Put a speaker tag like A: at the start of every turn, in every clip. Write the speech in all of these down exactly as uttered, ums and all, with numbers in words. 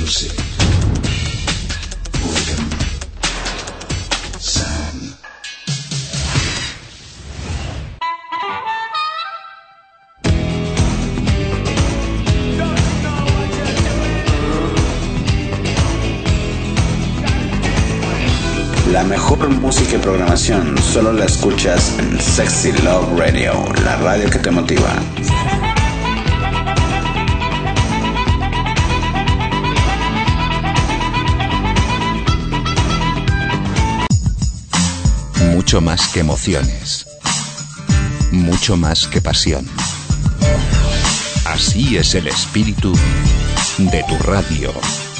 A: Music. Rhythm. Sound. La mejor música y programación solo la escuchas en Sexy Love Radio, la radio que te motiva.
B: Mucho más que emociones, mucho más que pasión. Así es el espíritu de tu radio.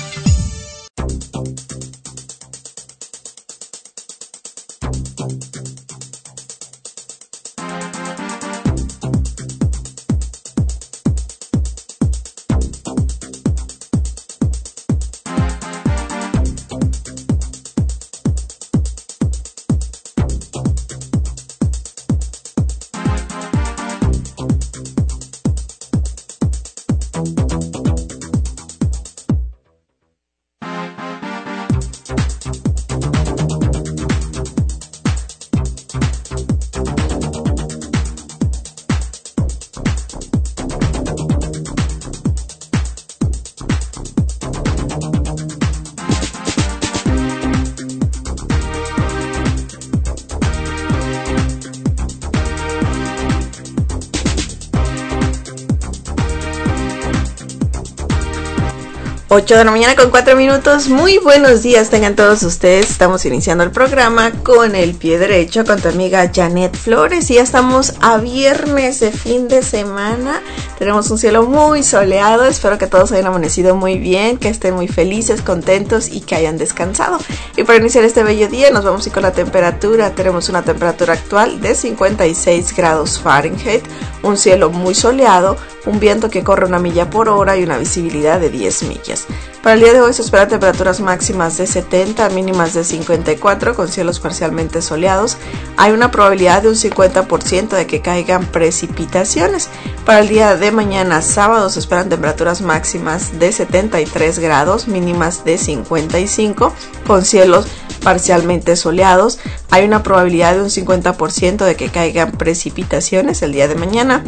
C: ocho de la mañana con cuatro minutos. Muy buenos días tengan todos ustedes. Estamos iniciando el programa con el pie derecho con tu amiga Janet Flores y ya estamos a viernes de fin de semana. Tenemos un cielo muy soleado. Espero que todos hayan amanecido muy bien, que estén muy felices, contentos y que hayan descansado. Y para iniciar este bello día nos vamos a ir con la temperatura. Tenemos una temperatura actual de cincuenta y seis grados Fahrenheit, un cielo muy soleado, un viento que corre una milla por hora y una visibilidad de diez millas. Para el día de hoy se esperan temperaturas máximas de setenta, mínimas de cincuenta y cuatro, con cielos parcialmente soleados. Hay una probabilidad de un cincuenta por ciento de que caigan precipitaciones. Para el día de mañana, sábado, se esperan temperaturas máximas de setenta y tres grados, mínimas de cincuenta y cinco, con cielos parcialmente soleados. Hay una probabilidad de un cincuenta por ciento de que caigan precipitaciones el día de mañana.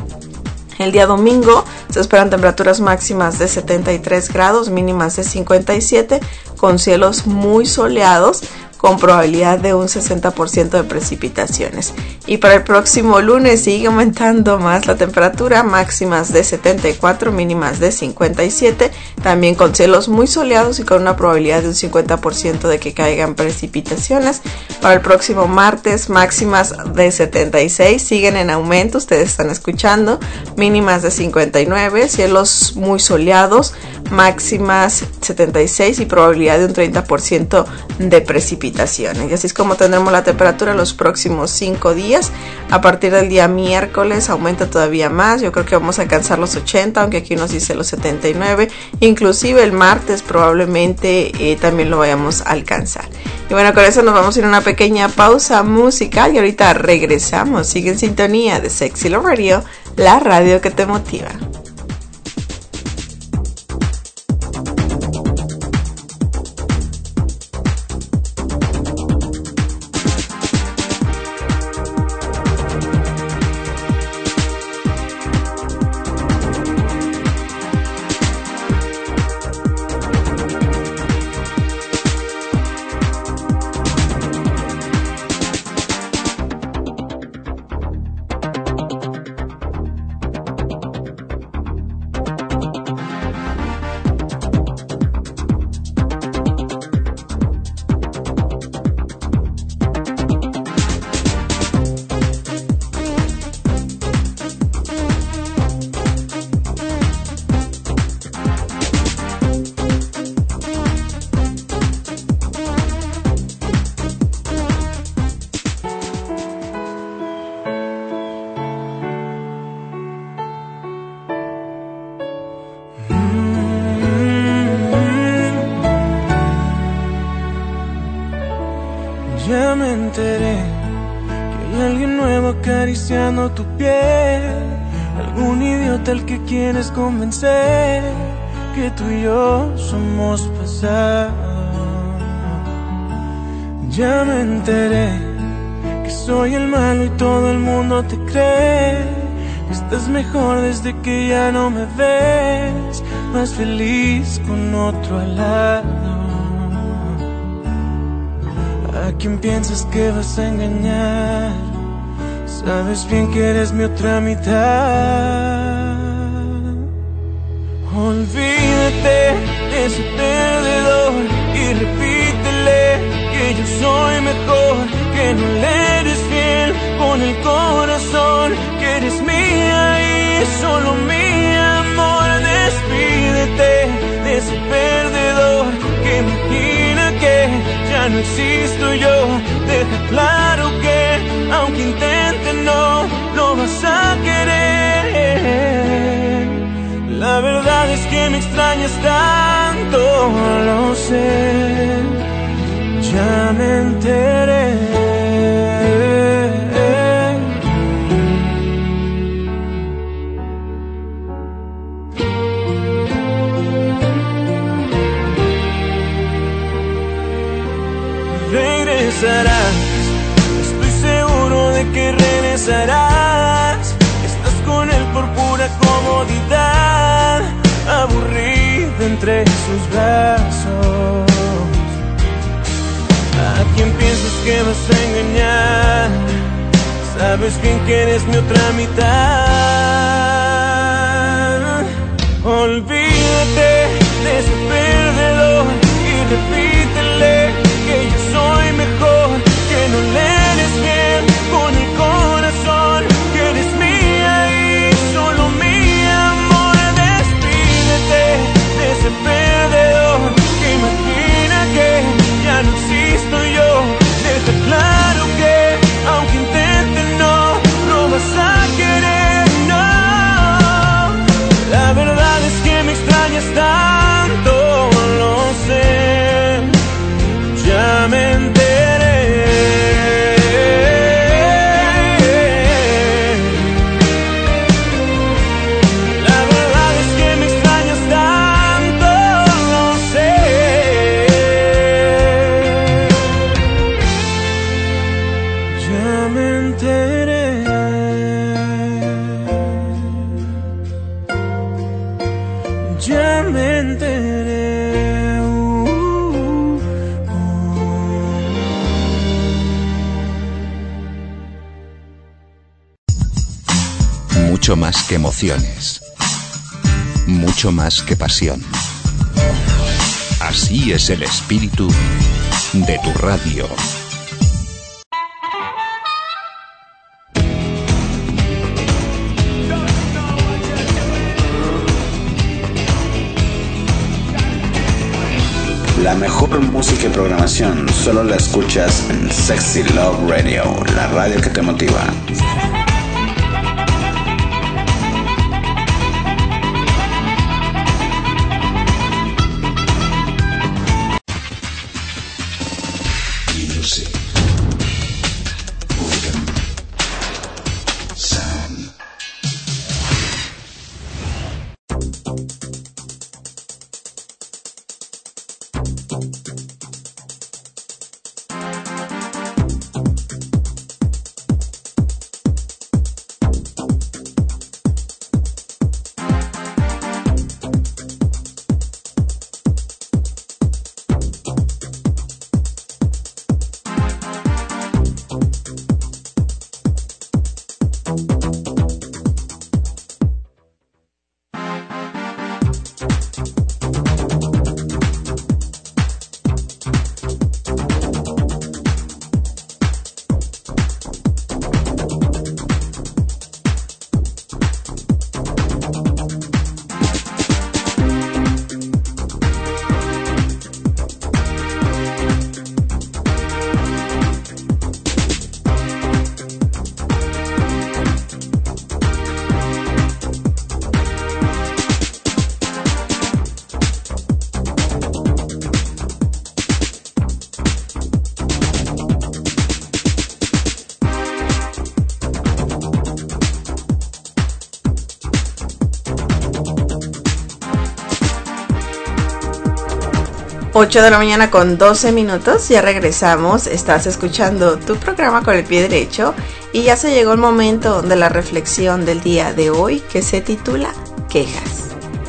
C: El día domingo se esperan temperaturas máximas de setenta y tres grados, mínimas de cincuenta y siete, con cielos muy soleados, con probabilidad de un sesenta por ciento de precipitaciones. Y para el próximo lunes sigue aumentando más la temperatura, máximas de setenta y cuatro, mínimas de cincuenta y siete, también con cielos muy soleados y con una probabilidad de un cincuenta por ciento de que caigan precipitaciones. Para el próximo martes, máximas de setenta y seis, siguen en aumento, ustedes están escuchando, mínimas de cincuenta y nueve, cielos muy soleados, máximas setenta y seis y probabilidad de un treinta por ciento de precipitaciones. Y así es como tendremos la temperatura los próximos cinco días. A partir del día miércoles aumenta todavía más. Yo creo que vamos a alcanzar los ochenta, aunque aquí nos dice los setenta y nueve. Inclusive el martes probablemente eh, también lo vayamos a alcanzar. Y bueno, con eso nos vamos a ir a una pequeña pausa musical y ahorita regresamos. Sigue en sintonía de Sexy Love Radio, la radio que te motiva.
D: Ya me enteré que hay alguien nuevo acariciando tu piel, algún idiota al que quieres convencer que tú y yo somos pasado. Ya me enteré que soy el malo y todo el mundo te cree. Estás mejor desde que ya no me ves, más feliz con otro al lado. ¿A quién piensas que vas a engañar? Sabes bien que eres mi otra mitad. Olvídate de ese perdedor y repítele que yo soy mejor, que no le eres fiel con el corazón, que eres mía y solo mi amor. Despídete de ese perdedor que imagina que ya no existo yo. Deja claro que aunque intente no lo vas a querer. La verdad es que me extrañas tanto, lo sé, ya me enteré. Regresarás, estoy seguro de que regresarás. Estás con él por pura comodidad, aburrido entre sus brazos. ¿A quién piensas que vas a engañar? Sabes bien que eres mi otra mitad. Olvídate de ese perdedor y repítele que yo soy mejor, que no le eres bien con el corazón, que eres mía y solo mi amor. Despídete de ese perdedor que imagina que ya no existo yo. Deja claro que aunque intente no lo vas a querer, no. La verdad es que me extrañas tanto, lo sé, ya me enteré. La verdad es que me extrañas tanto, lo sé. Ya me enteré. Ya me enteré.
B: Mucho más que emociones, mucho más que pasión. Así es el espíritu de tu radio.
A: La mejor música y programación solo la escuchas en Sexy Love Radio, la radio que te motiva.
C: ocho de la mañana con doce minutos, ya regresamos. Estás escuchando tu programa Con el Pie Derecho y ya se llegó el momento de la reflexión del día de hoy, que se titula Quejas.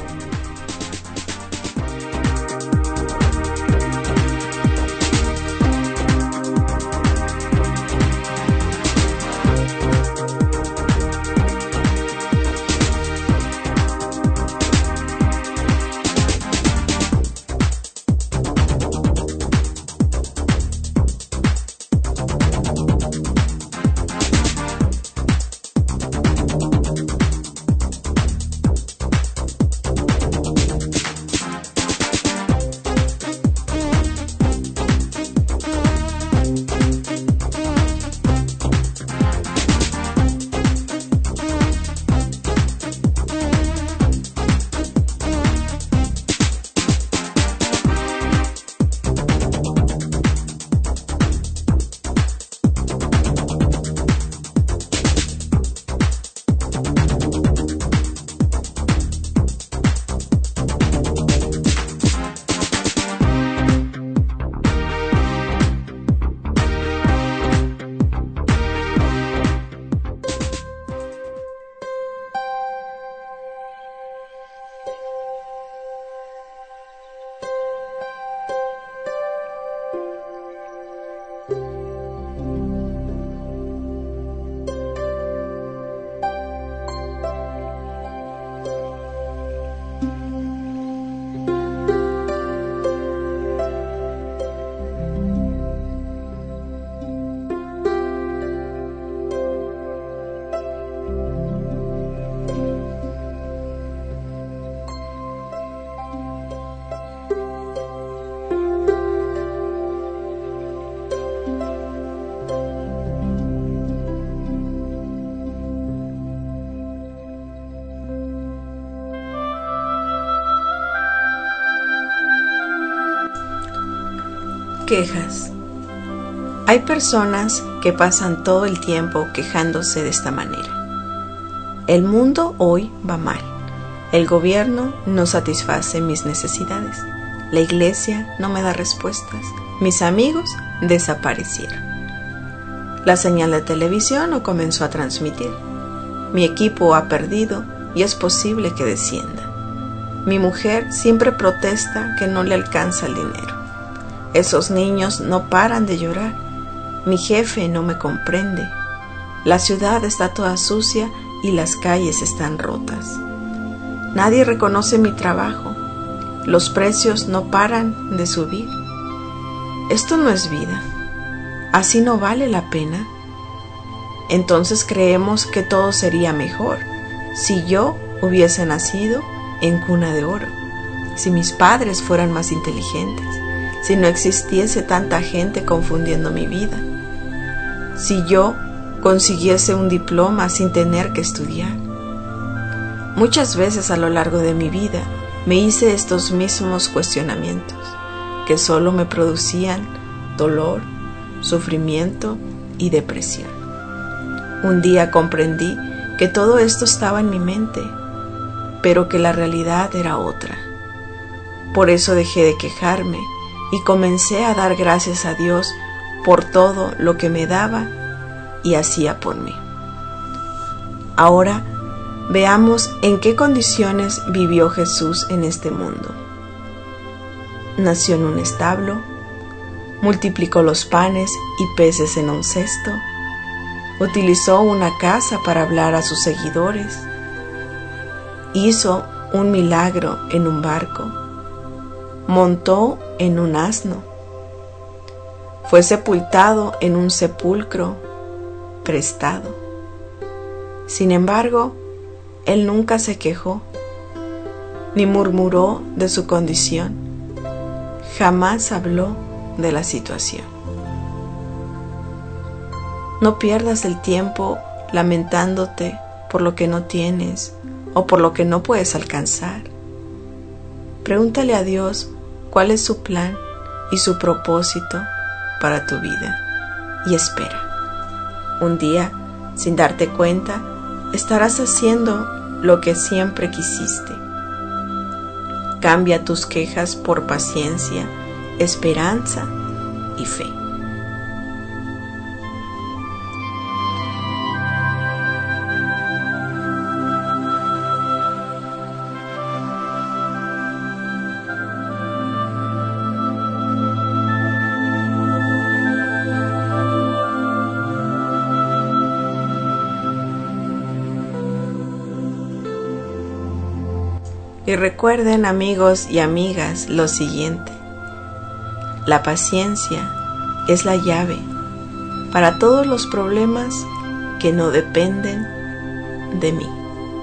C: Quejas. Hay personas que pasan todo el tiempo quejándose de esta manera. El mundo hoy va mal. El gobierno no satisface mis necesidades. La iglesia no me da respuestas. Mis amigos desaparecieron. La señal de televisión no comenzó a transmitir. Mi equipo ha perdido y es posible que descienda. Mi mujer siempre protesta que no le alcanza el dinero. Esos niños no paran de llorar. Mi jefe no me comprende. La ciudad está toda sucia y las calles están rotas. Nadie reconoce mi trabajo. Los precios no paran de subir. Esto no es vida. Así no vale la pena. Entonces creemos que todo sería mejor si yo hubiese nacido en cuna de oro, si mis padres fueran más inteligentes, si no existiese tanta gente confundiendo mi vida, si yo consiguiese un diploma sin tener que estudiar. Muchas veces a lo largo de mi vida me hice estos mismos cuestionamientos, que solo me producían dolor, sufrimiento y depresión. Un día comprendí que todo esto estaba en mi mente, pero que la realidad era otra. Por eso dejé de quejarme y comencé a dar gracias a Dios por todo lo que me daba y hacía por mí. Ahora veamos en qué condiciones vivió Jesús en este mundo. Nació en un establo, multiplicó los panes y peces en un cesto, utilizó una casa para hablar a sus seguidores, hizo un milagro en un barco, montó en un asno, fue sepultado en un sepulcro prestado. Sin embargo, él nunca se quejó, ni murmuró de su condición, jamás habló de la situación. No pierdas el tiempo lamentándote por lo que no tienes o por lo que no puedes alcanzar. Pregúntale a Dios cuál es su plan y su propósito para tu vida y espera. Un día, sin darte cuenta, estarás haciendo lo que siempre quisiste. Cambia tus quejas por paciencia esperanza y fe. Y recuerden, amigos y amigas, lo siguiente: la paciencia es la llave para todos los problemas que no dependen de mí.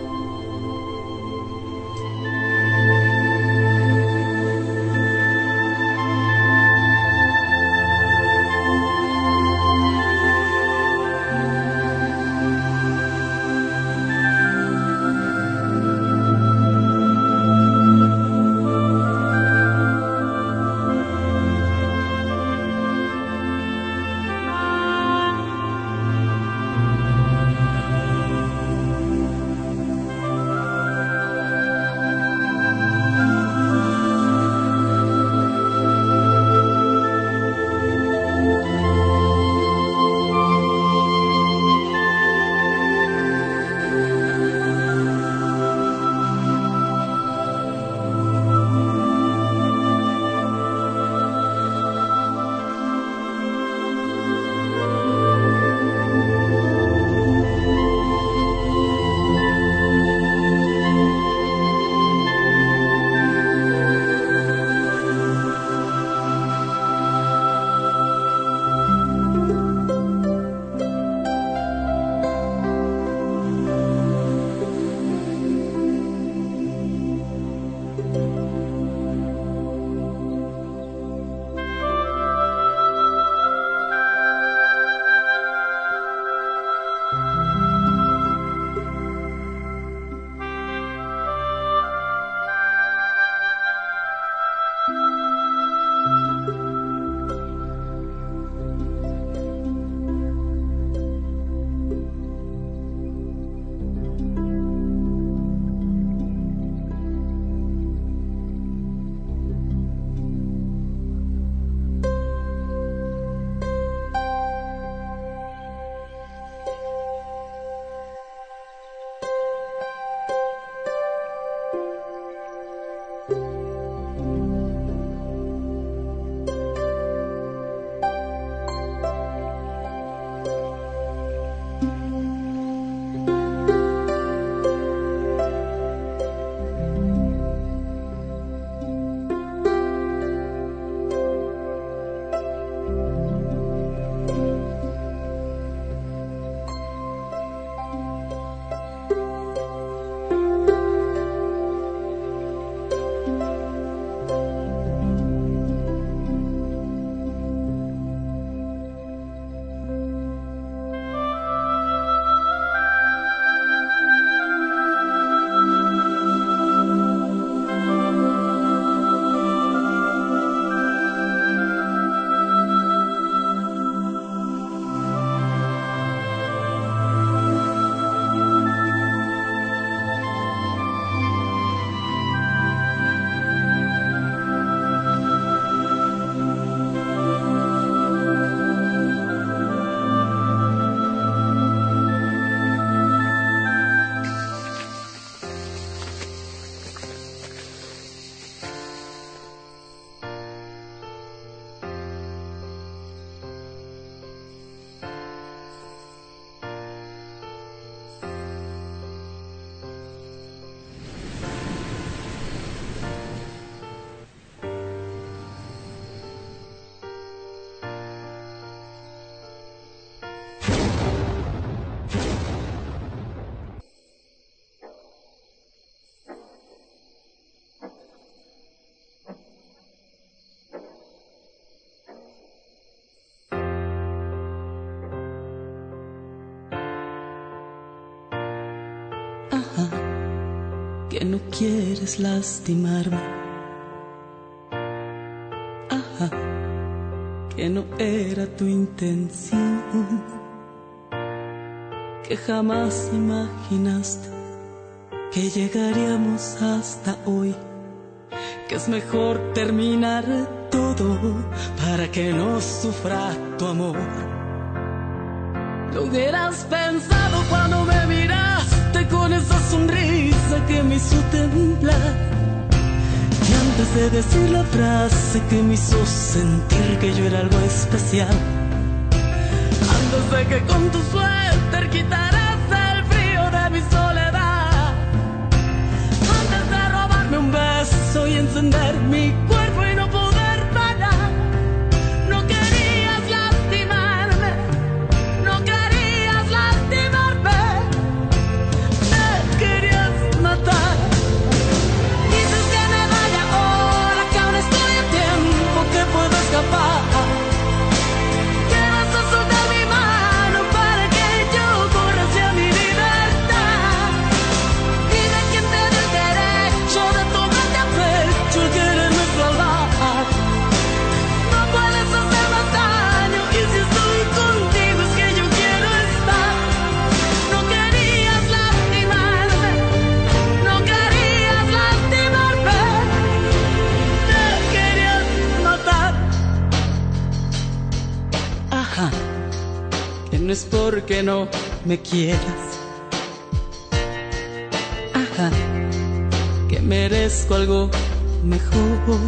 E: que no quieres lastimarme. Ajá, que no era tu intención, que jamás imaginaste que llegaríamos hasta hoy, que es mejor terminar todo para que no sufra tu amor. Lo hubieras pensado cuando me miraste con esa sonrisa que me hizo temblar. Y antes de decir la frase que me hizo sentir que yo era algo especial. Antes de que con tu suéter quitaras el frío de mi soledad. Antes de robarme un beso y encender mi cuerpo y no poder parar. No querías lastimarme, no querías lastimarme, me querías matar. Dices que me vaya ahora, que aún estoy a tiempo, que puedo escapar. Que vas a soltar mi mano para que yo corra hacia mi libertad. Dime quién te da el derecho de tomarte a pecho y quererme salvar. No puedes hacer más daño y si estoy contigo es que yo quiero estar. No querías lastimarme, no querías lastimarme, me querías matar. Ajá, que no es porque no me quieras. Ajá, que merezco algo mejor.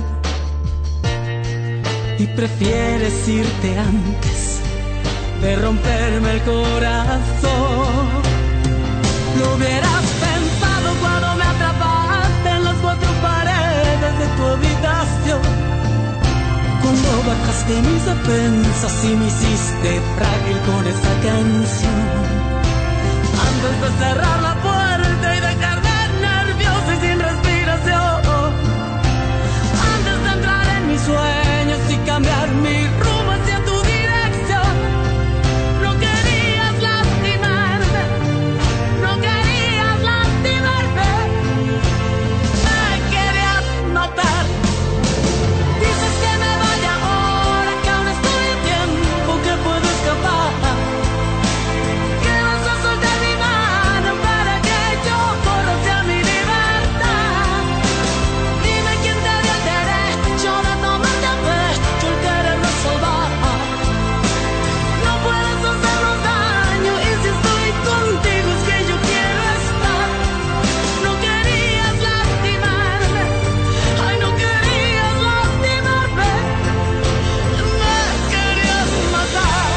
E: Y prefieres irte antes de romperme el corazón. Lo hubieras pensado cuando me atrapaste en las cuatro paredes de tu habitación. Cuando bajaste mis defensas y me hiciste frágil con esa canción. Antes de cerrar la puerta y dejarme nerviosa y sin respiración. Antes de entrar en mis sueños y cambiar mi rumbo hacia tu dirección. No querías lastimarme, no querías lastimarme, me querías matar. Dices que me vaya ahora, que aún estoy a tiempo, que puedo escapar. Que vas a soltar mi mano para que yo corra hacia mi libertad. Dime quién te dio el derecho de tomarte a pecho y quererme salvar. No puedes hacernos daño y si estoy contigo es que yo quiero estar. No querías lastimarme, ay no querías lastimarme, me querías matar.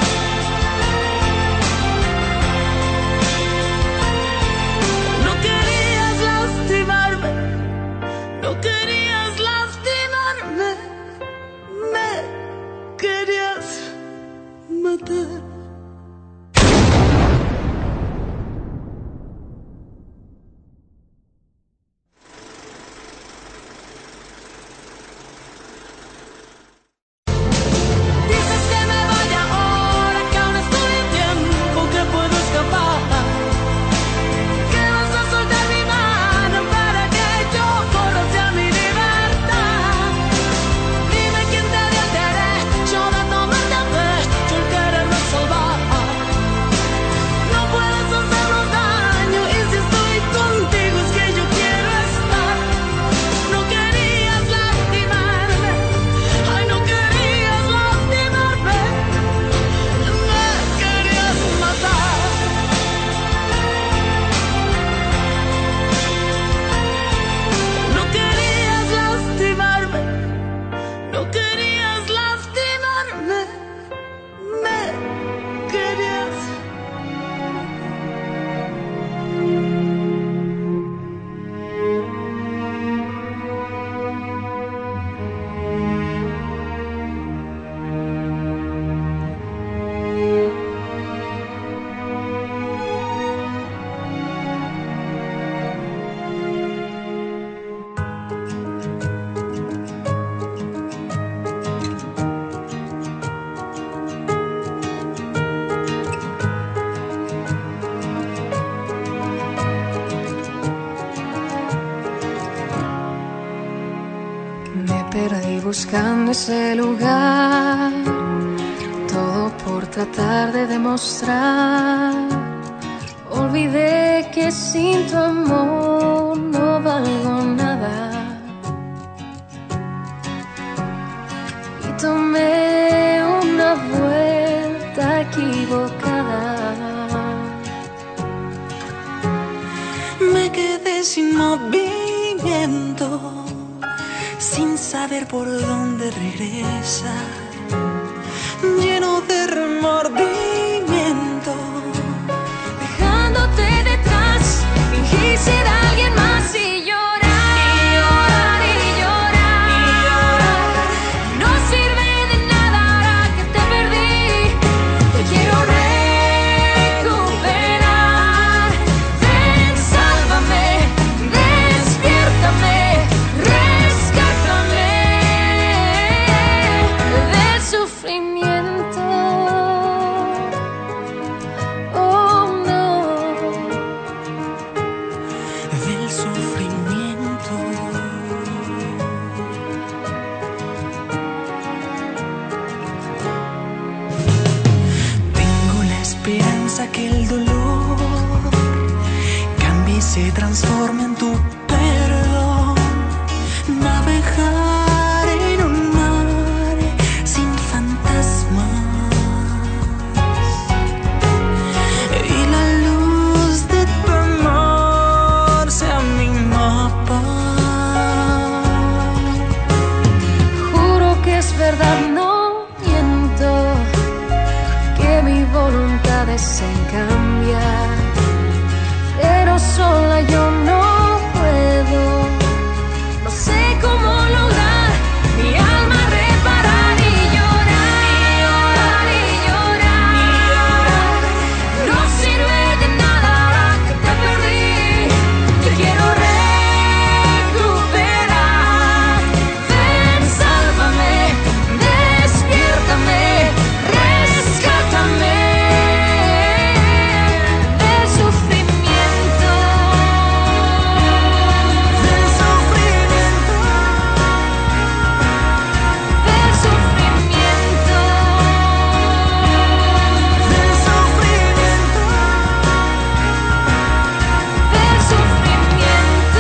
E: No querías lastimarme, no querías lastimarme, me querías matar. Dices que me vaya ahora, que aún estoy a tiempo, que puedo escapar. Que vas a soltar mi mano para que yo corra hacia mi libertad. Dime quién te dio el derecho de tomarte a pecho y quererme salvar. No puedes hacernos daño y si estoy contigo es que yo quiero estar. No querías lastimarme, ay no querías lastimarme, me querías matar. No querías lastimarme, no querías lastimarme, me querías.
F: Me perdí buscando ese lugar, todo por tratar de demostrar. Olvidé que sin tu amor no valgo nada. equivocada. Me quedé sin movimiento, sin saber por dónde regresar, lleno de remordimiento. Dejándote detrás, fingí ser alguien más y llorar, y llorar, y llorar, y llorar. No sirve de nada ahora que te perdí. Te quiero recuperar. Ven, sálvame, despiértame, rescátame del sufrimiento. Oh no, del sufrimiento. Tengo la esperanza que el dolor cambie y se transforme en tu perdón. Navegar en un mar sin fantasmas y la luz de tu amor sea mi mapa. Juro que es verdad, no miento, que mi voluntad es en cambiar, pero sola yo no puedo. No sé cómo lograr mi alma reparar y llorar, y llorar, y llorar, y llorar. No sirve de nada ahora que te perdí. Te quiero recuperar. Ven, sálvame, despiértame, rescátame del sufrimiento. Del sufrimiento. Del sufrimiento. Del sufrimiento. Del sufrimiento.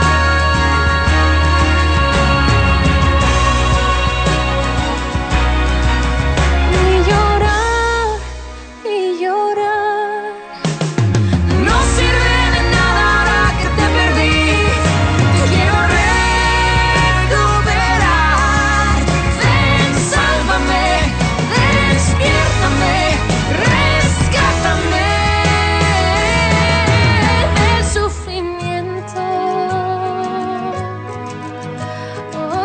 F: Y llorar, y llorar. No sirve de nada ahora que te perdí. Te quiero recuperar. Ven, sálvame, despiértame, rescátame del sufrimiento. Oh,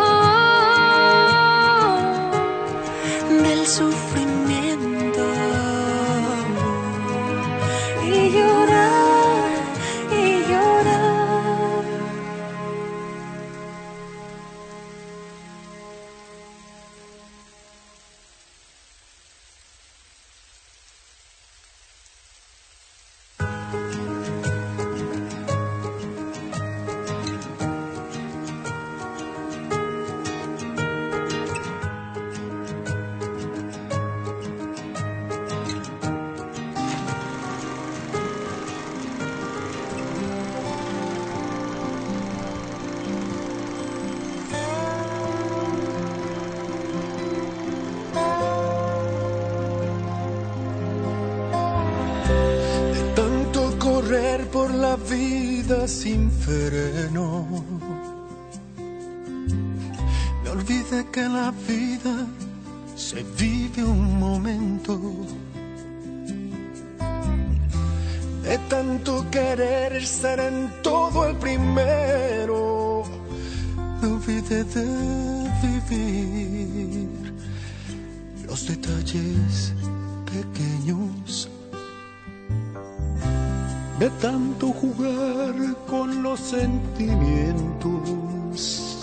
F: del sufrimiento. Y llorar, y llorar.
G: De tanto correr por la vida sin freno, me olvidé que la vida se vive un momento. De tanto querer ser en todo el primero, me olvidé de vivir los detalles pequeños. De tanto jugar con los sentimientos,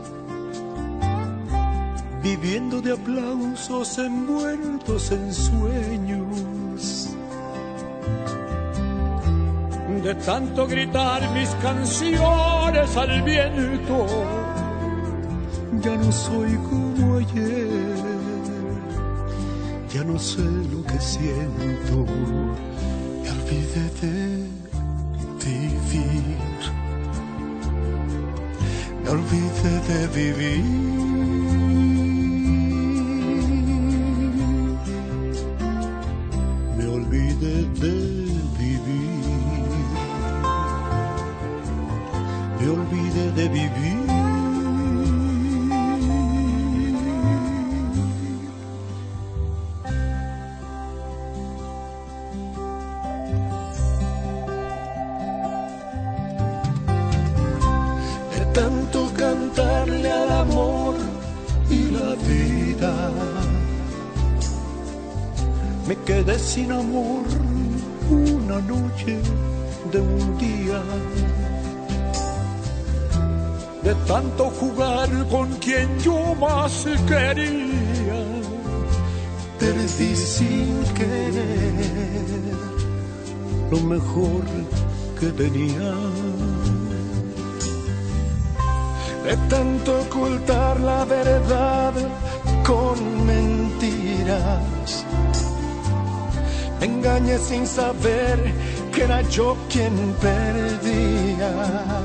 G: viviendo de aplausos envueltos en sueños. De tanto gritar mis canciones al viento, ya no soy como ayer, ya no sé lo que siento. Me olvidé de vivir, me olvidé de vivir. vida. Me quedé sin amor una noche de un día, de tanto jugar con quien yo más quería. Perdí sin querer lo mejor que tenía. De tanto ocultar la verdad con mentiras, me engañé sin saber que era yo quien perdía.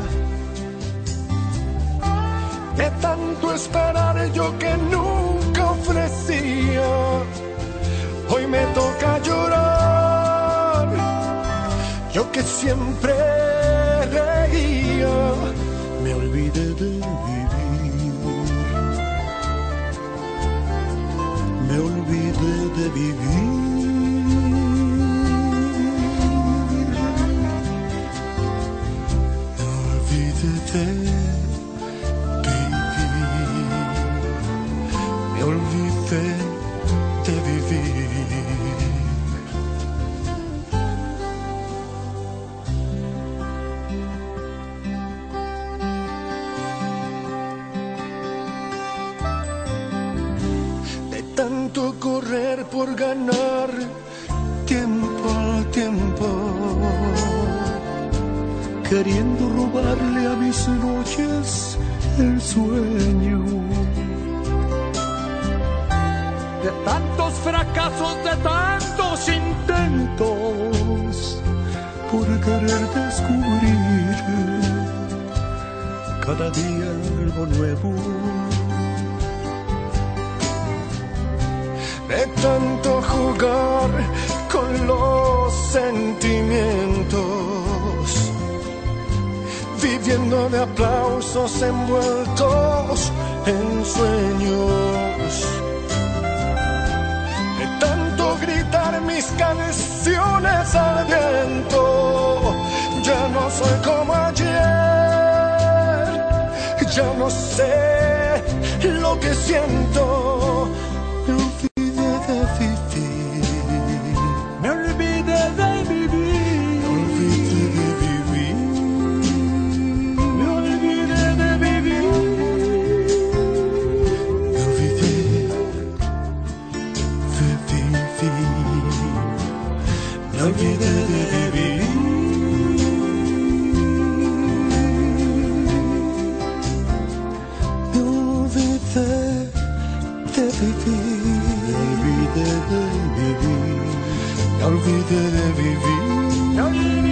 G: De tanto esperar yo que nunca ofrecía, hoy me toca llorar. Yo que siempre reía, me olvidé de vivir. Me olvidé de vivir. Me olvidé de vivir. Me olvidé de vivir. Tanto correr por ganar tiempo al tiempo, queriendo robarle a mis noches el sueño. De tantos fracasos, de tantos intentos, por querer descubrir cada día algo nuevo. De tanto jugar con los sentimientos, viviendo de aplausos envueltos en sueños. De tanto gritar mis canciones al viento, ya no soy como ayer, ya no sé lo que siento. Me olvidé de vivir. Me olvidé de vivir. Me olvidé de vivir. Me olvidé de vivir. Me olvidé de vivir. Me olvidé de vivir. Me olvidé.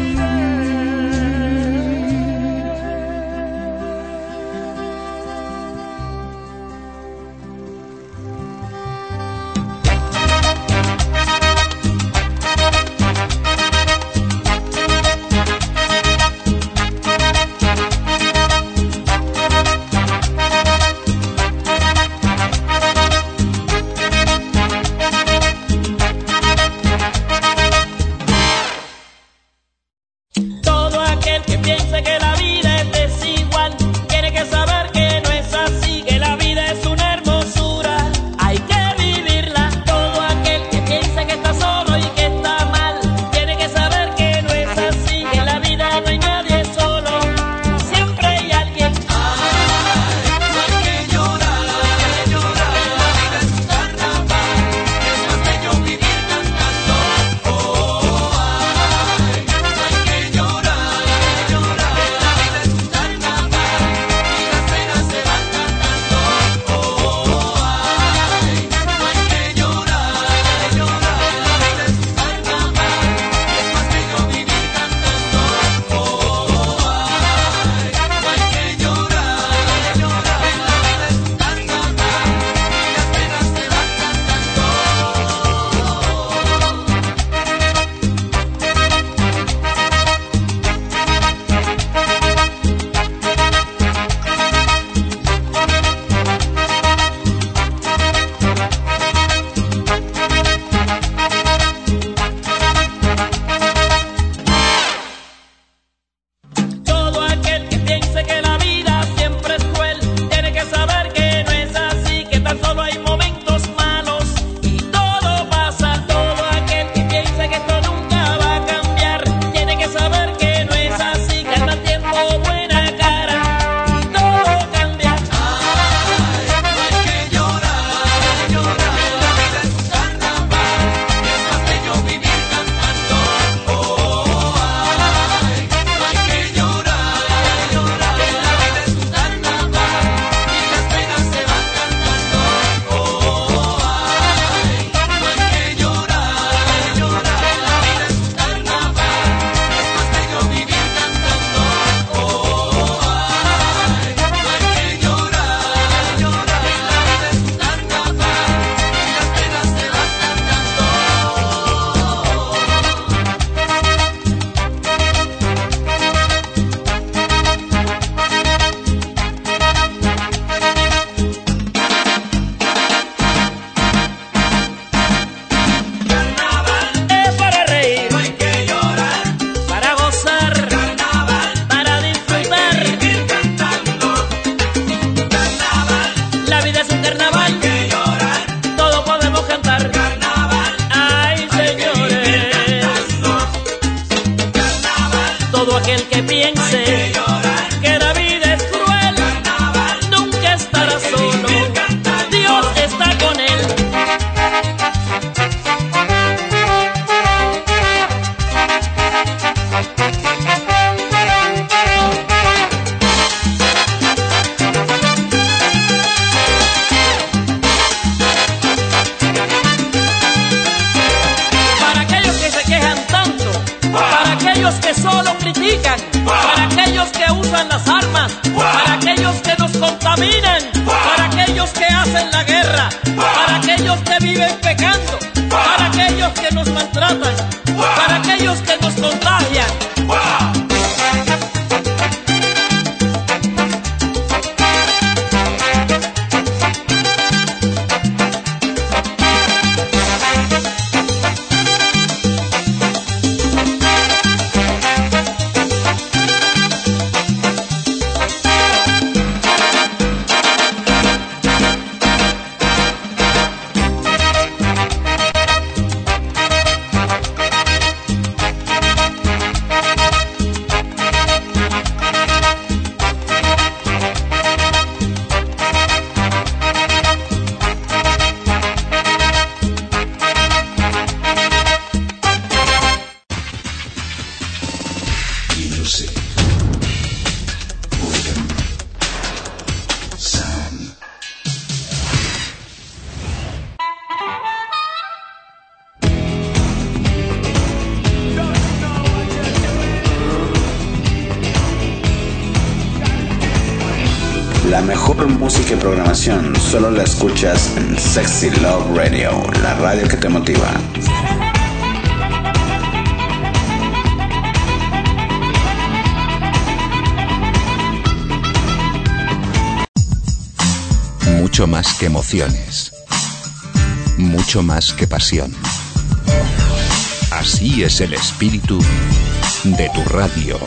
H: está solo, Dios está con él. Para aquellos que se quejan tanto, para aquellos que solo critican, para aquellos que usan las armas, para aquellos que nos contaminan, para aquellos que hacen la guerra, para aquellos que viven pecando, para aquellos que nos maltratan, para aquellos que nos contagian.
A: La mejor música y programación solo la escuchas en Sexy Love Radio, la radio que te motiva.
B: Mucho más que emociones. Mucho más que pasión. Así es el espíritu de tu radio.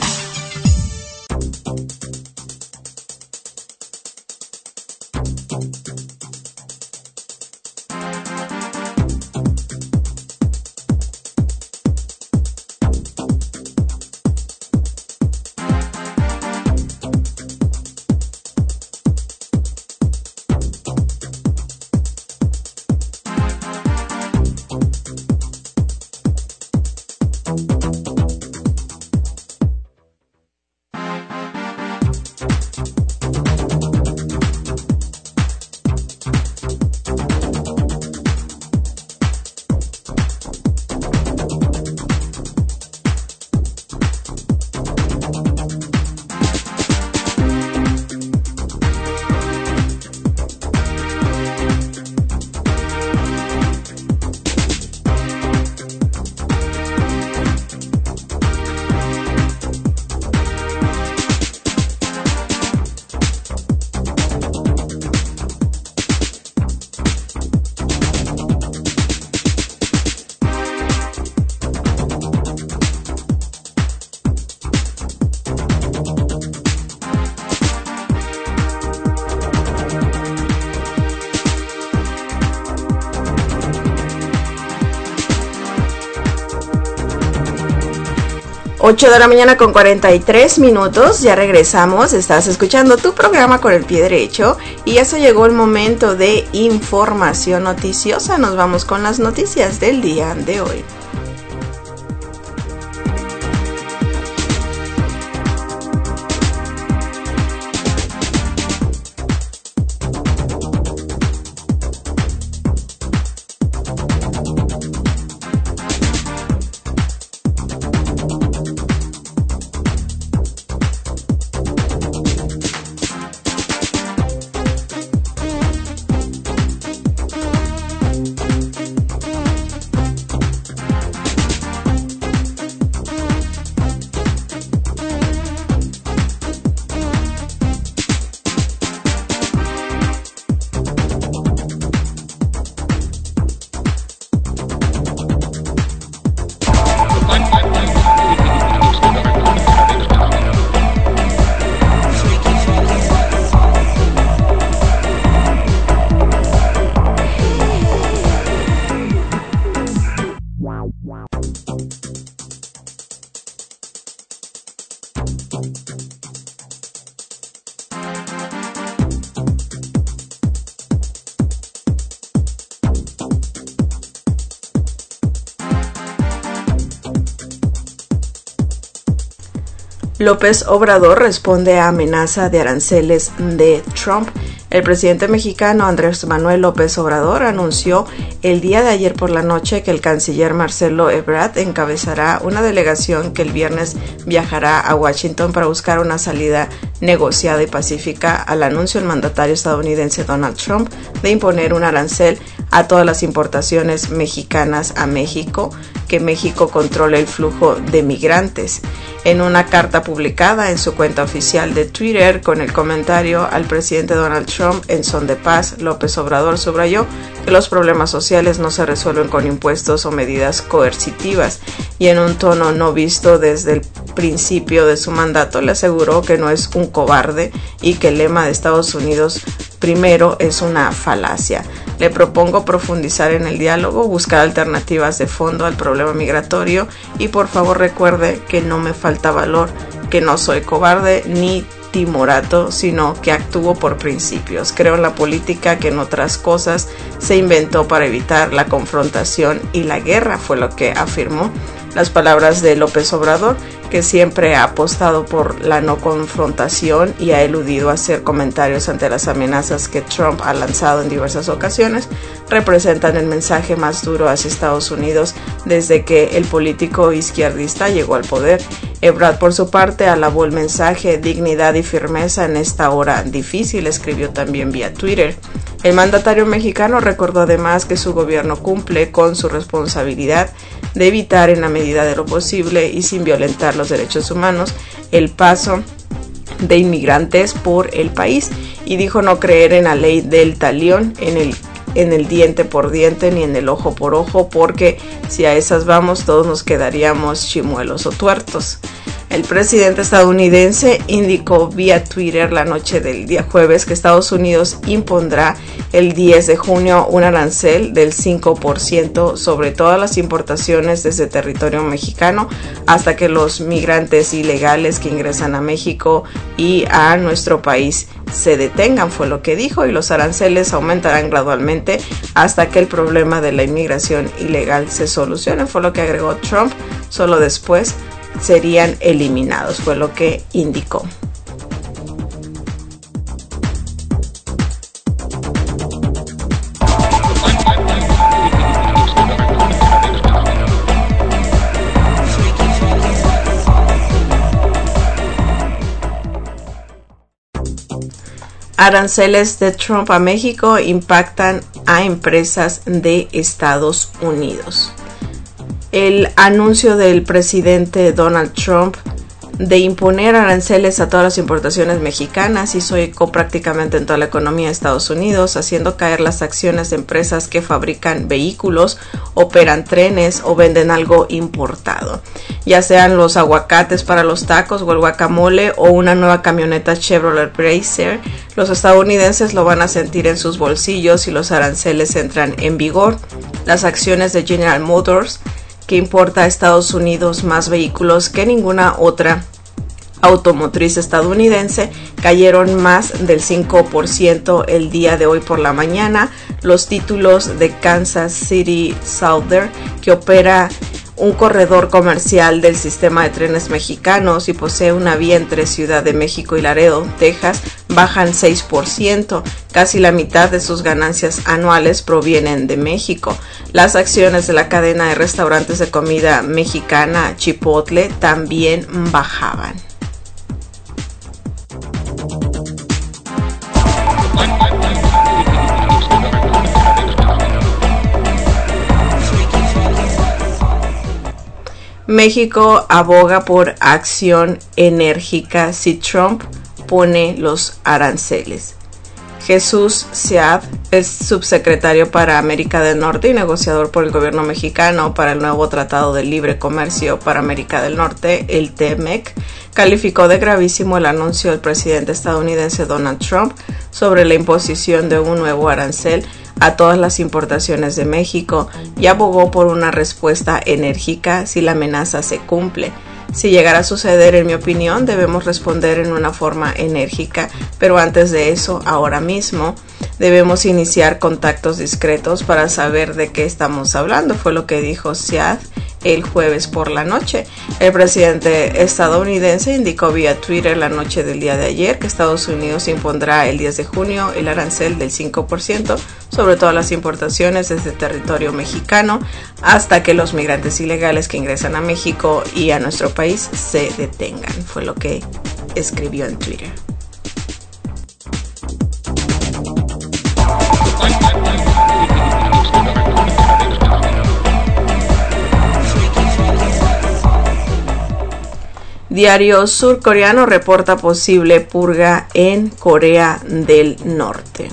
C: ocho de la mañana con cuarenta y tres minutos, ya regresamos, estás escuchando tu programa Con el Pie Derecho y ya se llegó el momento de información noticiosa. Nos vamos con las noticias del día de hoy. López Obrador responde a amenaza de aranceles de Trump. El presidente mexicano Andrés Manuel López Obrador anunció el día de ayer por la noche que el canciller Marcelo Ebrard encabezará una delegación que el viernes viajará a Washington para buscar una salida negociada y pacífica al anuncio del mandatario estadounidense Donald Trump de imponer un arancel a todas las importaciones mexicanas a México, que México controle el flujo de migrantes. En una carta publicada en su cuenta oficial de Twitter con el comentario al presidente Donald Trump en son de paz, López Obrador subrayó que los problemas sociales no se resuelven con impuestos o medidas coercitivas, y en un tono no visto desde el principio de su mandato le aseguró que no es un cobarde y que el lema de Estados Unidos primero es una falacia. Le propongo profundizar en el diálogo, buscar alternativas de fondo al problema migratorio y por favor recuerde que no me falta valor, que no soy cobarde ni timorato, sino que actúo por principios. Creo en la política que en otras cosas se inventó para evitar la confrontación y la guerra, fue lo que afirmó. Las palabras de López Obrador, que siempre ha apostado por la no confrontación y ha eludido hacer comentarios ante las amenazas que Trump ha lanzado en diversas ocasiones, representan el mensaje más duro hacia Estados Unidos desde que el político izquierdista llegó al poder. Ebrard, por su parte, alabó el mensaje dignidad y firmeza en esta hora difícil, escribió también vía Twitter. El mandatario mexicano recordó además que su gobierno cumple con su responsabilidad de evitar en la medida de lo posible y sin violentar los derechos humanos el paso de inmigrantes por el país, y dijo no creer en la ley del talión, en el en el diente por diente ni en el ojo por ojo, porque si a esas vamos todos nos quedaríamos chimuelos o tuertos. El presidente estadounidense indicó vía Twitter la noche del día jueves que Estados Unidos impondrá el diez de junio un arancel del cinco por ciento sobre todas las importaciones desde territorio mexicano hasta que los migrantes ilegales que ingresan a México y a nuestro país se detengan, fue lo que dijo, y los aranceles aumentarán gradualmente hasta que el problema de la inmigración ilegal se solucione, fue lo que agregó Trump. Solo después serían eliminados, fue lo que indicó. Aranceles de Trump a México impactan a empresas de Estados Unidos. El anuncio del presidente Donald Trump de imponer aranceles a todas las importaciones mexicanas hizo eco prácticamente en toda la economía de Estados Unidos, haciendo caer las acciones de empresas que fabrican vehículos, operan trenes o venden algo importado, ya sean los aguacates para los tacos o el guacamole o una nueva camioneta Chevrolet Blazer. Los estadounidenses lo van a sentir en sus bolsillos y los aranceles entran en vigor. Las acciones de General Motors, que importa a Estados Unidos más vehículos que ninguna otra automotriz estadounidense, cayeron más del cinco por ciento el día de hoy por la mañana. Los títulos de Kansas City Southern, que opera un corredor comercial del sistema de trenes mexicanos y posee una vía entre Ciudad de México y Laredo, Texas, bajan seis por ciento. Casi la mitad de sus ganancias anuales provienen de México. Las acciones de la cadena de restaurantes de comida mexicana Chipotle también bajaban. México aboga por acción enérgica si Trump pone los aranceles. Jesús Sead es subsecretario para América del Norte y negociador por el gobierno mexicano para el nuevo Tratado de Libre Comercio para América del Norte, el T M E C, calificó de gravísimo el anuncio del presidente estadounidense Donald Trump sobre la imposición de un nuevo arancel a todas las importaciones de México y abogó por una respuesta enérgica si la amenaza se cumple. Si llegara a suceder, en mi opinión, debemos responder en una forma enérgica, pero antes de eso, ahora mismo, debemos iniciar contactos discretos para saber de qué estamos hablando, fue lo que dijo Sead el jueves por la noche. El presidente estadounidense indicó vía Twitter la noche del día de ayer que Estados Unidos impondrá el diez de junio el arancel del cinco por ciento sobre todas las importaciones desde territorio mexicano hasta que los migrantes ilegales que ingresan a México y a nuestro país se detengan. Fue lo que escribió en Twitter. Diario surcoreano reporta posible purga en Corea del Norte.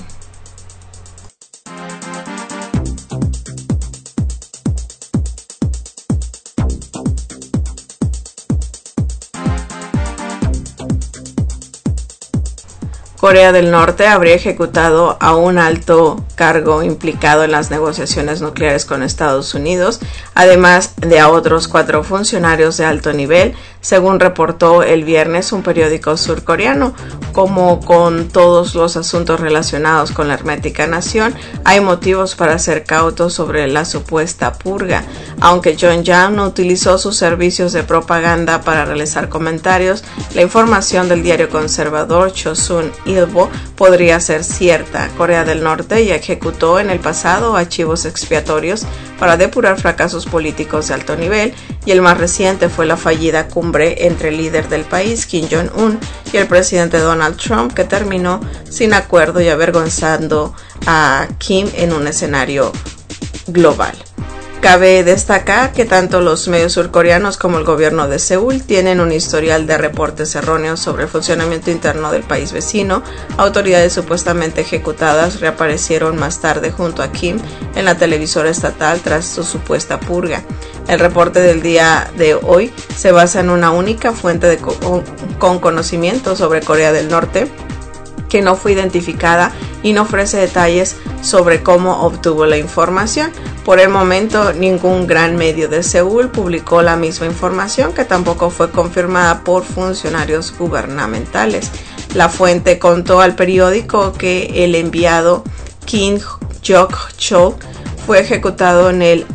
C: Corea del Norte habría ejecutado a un alto cargo implicado en las negociaciones nucleares con Estados Unidos, además de a otros cuatro funcionarios de alto nivel, según reportó el viernes un periódico surcoreano. Como con todos los asuntos relacionados con la hermética nación, hay motivos para ser cautos sobre la supuesta purga. Aunque Pyongyang no utilizó sus servicios de propaganda para realizar comentarios, la información del diario conservador Chosun Ilbo podría ser cierta. Corea del Norte ya ejecutó en el pasado archivos expiatorios para depurar fracasos políticos de alto nivel, y el más reciente fue la fallida cumbre entre el líder del país, Kim Jong-un, y el presidente Donald Trump, que terminó sin acuerdo y avergonzando a Kim en un escenario global. Cabe destacar que tanto los medios surcoreanos como el gobierno de Seúl tienen un historial de reportes erróneos sobre el funcionamiento interno del país vecino. Autoridades supuestamente ejecutadas reaparecieron más tarde junto a Kim en la televisora estatal tras su supuesta purga. El reporte del día de hoy se basa en una única fuente de co- con conocimiento sobre Corea del Norte, que no fue identificada y no ofrece detalles sobre cómo obtuvo la información. Por el momento, ningún gran medio de Seúl publicó la misma información, que tampoco fue confirmada por funcionarios gubernamentales. La fuente contó al periódico que el enviado Kim Jok-chol fue ejecutado en el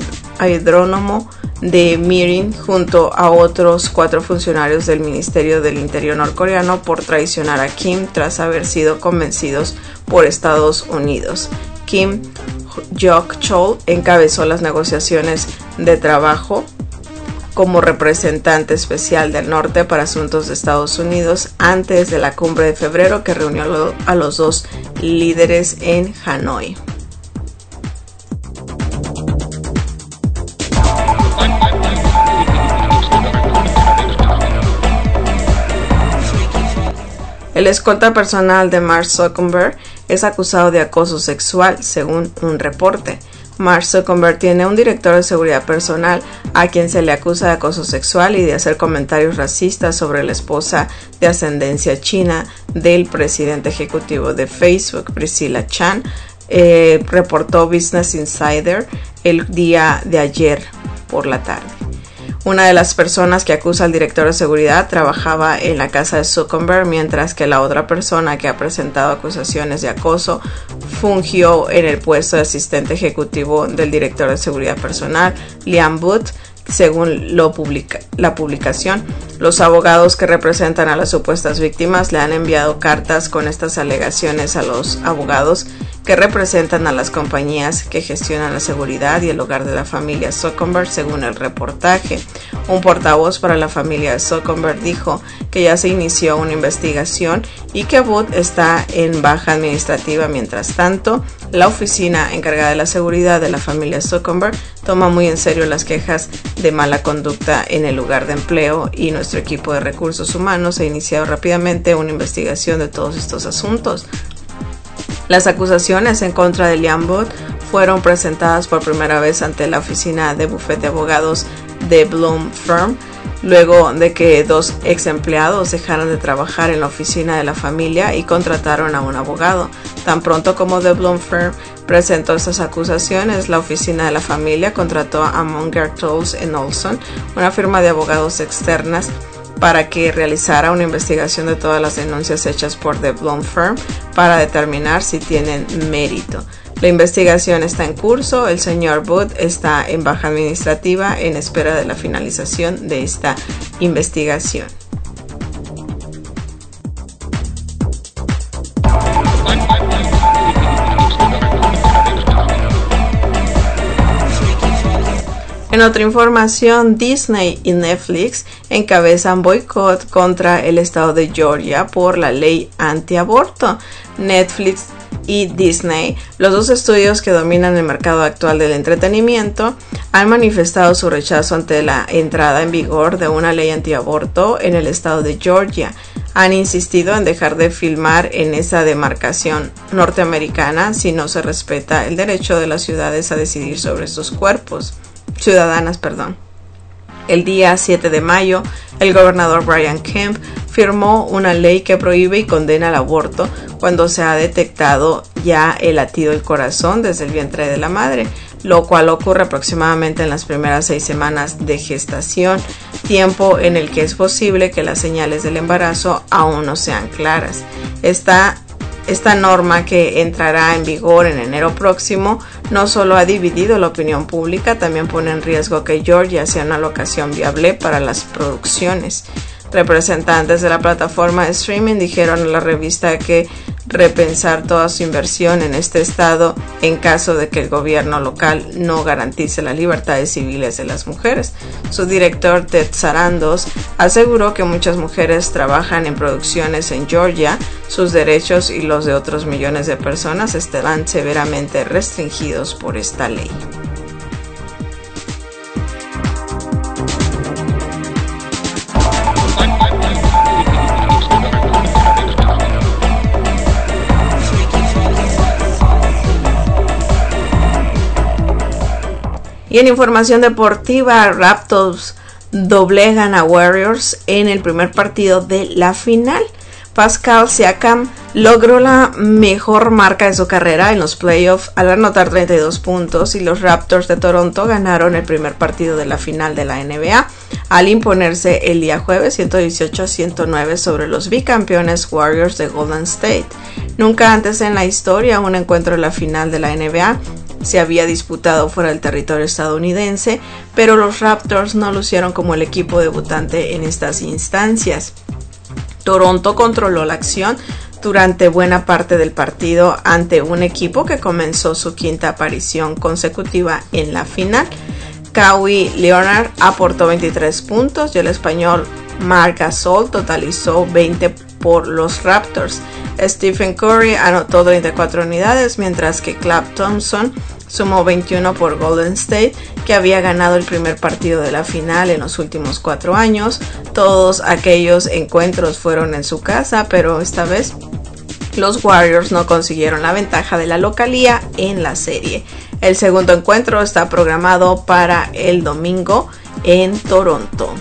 C: aeródromo de Mirin junto a otros cuatro funcionarios del Ministerio del Interior norcoreano por traicionar a Kim tras haber sido convencidos por Estados Unidos. Kim Jok-chol encabezó las negociaciones de trabajo como representante especial del norte para asuntos de Estados Unidos antes de la cumbre de febrero que reunió a los dos líderes en Hanoi. El escolta personal de Mark Zuckerberg es acusado de acoso sexual, según un reporte. Mark Zuckerberg tiene un director de seguridad personal a quien se le acusa de acoso sexual y de hacer comentarios racistas sobre la esposa de ascendencia china del presidente ejecutivo de Facebook, Priscilla Chan, eh, reportó Business Insider el día de ayer por la tarde. Una de las personas que acusa al director de seguridad trabajaba en la casa de Zuckerberg, mientras que la otra persona que ha presentado acusaciones de acoso fungió en el puesto de asistente ejecutivo del director de seguridad personal, Liam Booth. Según lo publica, la publicación, los abogados que representan a las supuestas víctimas le han enviado cartas con estas alegaciones a los abogados que representan a las compañías que gestionan la seguridad y el hogar de la familia Zuckerberg, según el reportaje. Un portavoz para la familia de Zuckerberg dijo que ya se inició una investigación y que Booth está en baja administrativa. Mientras tanto, la oficina encargada de la seguridad de la familia Zuckerberg toma muy en serio las quejas de mala conducta en el lugar de empleo, y nuestro equipo de recursos humanos ha iniciado rápidamente una investigación de todos estos asuntos. Las acusaciones en contra de Liam Booth fueron presentadas por primera vez ante la oficina de bufete de abogados de Bloom Firm, luego de que dos ex empleados dejaron de trabajar en la oficina de la familia y contrataron a un abogado. Tan pronto como The Bloom Firm presentó estas acusaciones, la oficina de la familia contrató a Munger, Tolles and Olson, una firma de abogados externas, para que realizara una investigación de todas las denuncias hechas por The Bloom Firm para determinar si tienen mérito. La investigación está en curso. El señor Booth está en baja administrativa en espera de la finalización de esta investigación. En otra información, Disney y Netflix encabezan boicot contra el estado de Georgia por la ley antiaborto. Netflix y Disney, los dos estudios que dominan el mercado actual del entretenimiento, han manifestado su rechazo ante la entrada en vigor de una ley antiaborto en el estado de Georgia. Han insistido en dejar de filmar en esa demarcación norteamericana si no se respeta el derecho de las ciudades a decidir sobre sus cuerpos. ciudadanas, perdón. El día siete de mayo, el gobernador Brian Kemp firmó una ley que prohíbe y condena el aborto cuando se ha detectado ya el latido del corazón desde el vientre de la madre, lo cual ocurre aproximadamente en las primeras seis semanas de gestación, tiempo en el que es posible que las señales del embarazo aún no sean claras. Esta Esta norma, que entrará en vigor en enero próximo, no solo ha dividido la opinión pública, también pone en riesgo que Georgia sea una locación viable para las producciones. Representantes de la plataforma de streaming dijeron a la revista que repensar toda su inversión en este estado en caso de que el gobierno local no garantice las libertades civiles de las mujeres. Su director, Ted Sarandos, aseguró que muchas mujeres trabajan en producciones en Georgia. Sus derechos y los de otros millones de personas estarán severamente restringidos por esta ley. Y en información deportiva, Raptors doblegan a Warriors en el primer partido de la final. Pascal Siakam logró la mejor marca de su carrera en los playoffs al anotar treinta y dos puntos, y los Raptors de Toronto ganaron el primer partido de la final de la N B A al imponerse el día jueves ciento dieciocho a ciento nueve sobre los bicampeones Warriors de Golden State. Nunca antes en la historia un encuentro de la final de la N B A se había disputado fuera del territorio estadounidense, pero los Raptors no lucieron como el equipo debutante en estas instancias. Toronto controló la acción durante buena parte del partido ante un equipo que comenzó su quinta aparición consecutiva en la final. Kawhi Leonard aportó veintitrés puntos y el español Marc Gasol totalizó veinte por los Raptors. Stephen Curry anotó treinta y cuatro unidades, mientras que Klay Thompson sumó veintiuno por Golden State, que había ganado el primer partido de la final en los últimos cuatro años. Todos aquellos encuentros fueron en su casa, pero esta vez los Warriors no consiguieron la ventaja de la localía en la serie. El segundo encuentro está programado para el domingo en Toronto.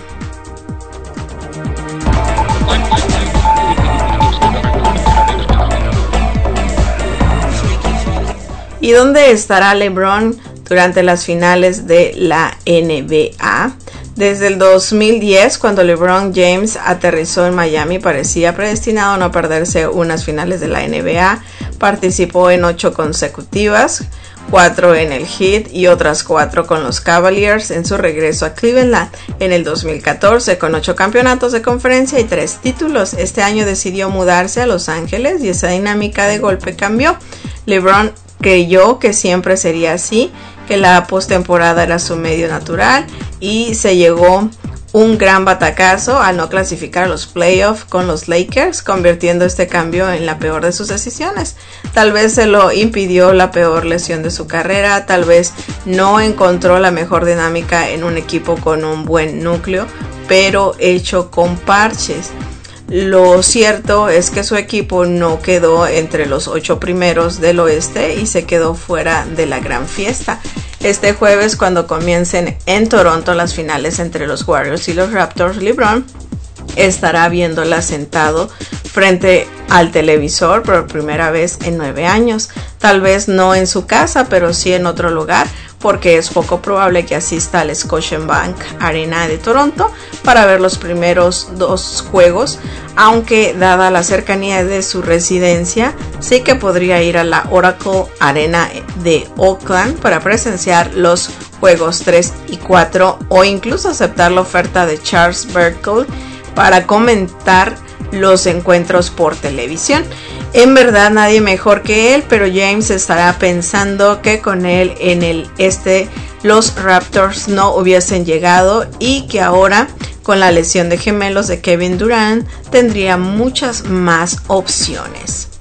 C: ¿Y dónde estará LeBron durante las finales de la N B A? Desde el dos mil diez, cuando LeBron James aterrizó en Miami, parecía predestinado a no perderse unas finales de la N B A. Participó en ocho consecutivas, cuatro en el Heat y otras cuatro con los Cavaliers en su regreso a Cleveland en el dos mil catorce, con ocho campeonatos de conferencia y tres títulos. Este año decidió mudarse a Los Ángeles y esa dinámica de golpe cambió. LeBron creyó que siempre sería así, que la postemporada era su medio natural, y se llegó un gran batacazo al no clasificar a los playoffs con los Lakers, convirtiendo este cambio en la peor de sus decisiones. Tal vez se lo impidió la peor lesión de su carrera, tal vez no encontró la mejor dinámica en un equipo con un buen núcleo, pero hecho con parches. Lo cierto es que su equipo no quedó entre los ocho primeros del oeste y se quedó fuera de la gran fiesta. Este jueves, cuando comiencen en Toronto las finales entre los Warriors y los Raptors, LeBron estará viéndola sentado frente al televisor por primera vez en nueve años. tal vez no en su casa, pero sí en otro lugar, porque es poco probable que asista al Scotiabank Arena de Toronto para ver los primeros dos juegos, aunque dada la cercanía de su residencia, sí que podría ir a la Oracle Arena de Oakland para presenciar los juegos tres y cuatro o incluso aceptar la oferta de Charles Barkley para comentar los encuentros por televisión. En verdad nadie mejor que él, pero James estará pensando que con él en el este los Raptors no hubiesen llegado y que ahora con la lesión de gemelos de Kevin Durant tendría muchas más opciones.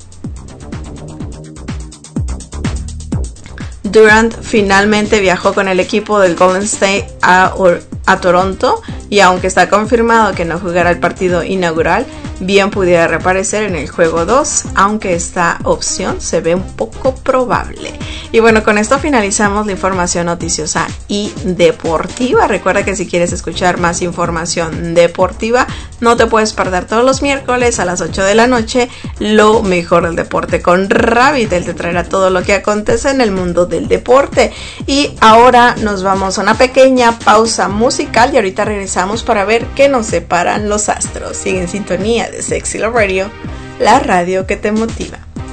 C: Durant finalmente viajó con el equipo del Golden State a, a Toronto y aunque está confirmado que no jugará el partido inaugural, bien pudiera reaparecer en el juego dos, aunque esta opción se ve un poco probable. Y bueno, con esto finalizamos la información noticiosa y deportiva. Recuerda que si quieres escuchar más información deportiva, no te puedes perder todos los miércoles a las ocho de la noche lo mejor del deporte con Rabbit. Él te traerá todo lo que acontece en el mundo del deporte. Y ahora nos vamos a una pequeña pausa musical y ahorita regresamos para ver qué nos separan los astros. Sigue en sintonía de Sexy Love Radio, la radio que te motiva.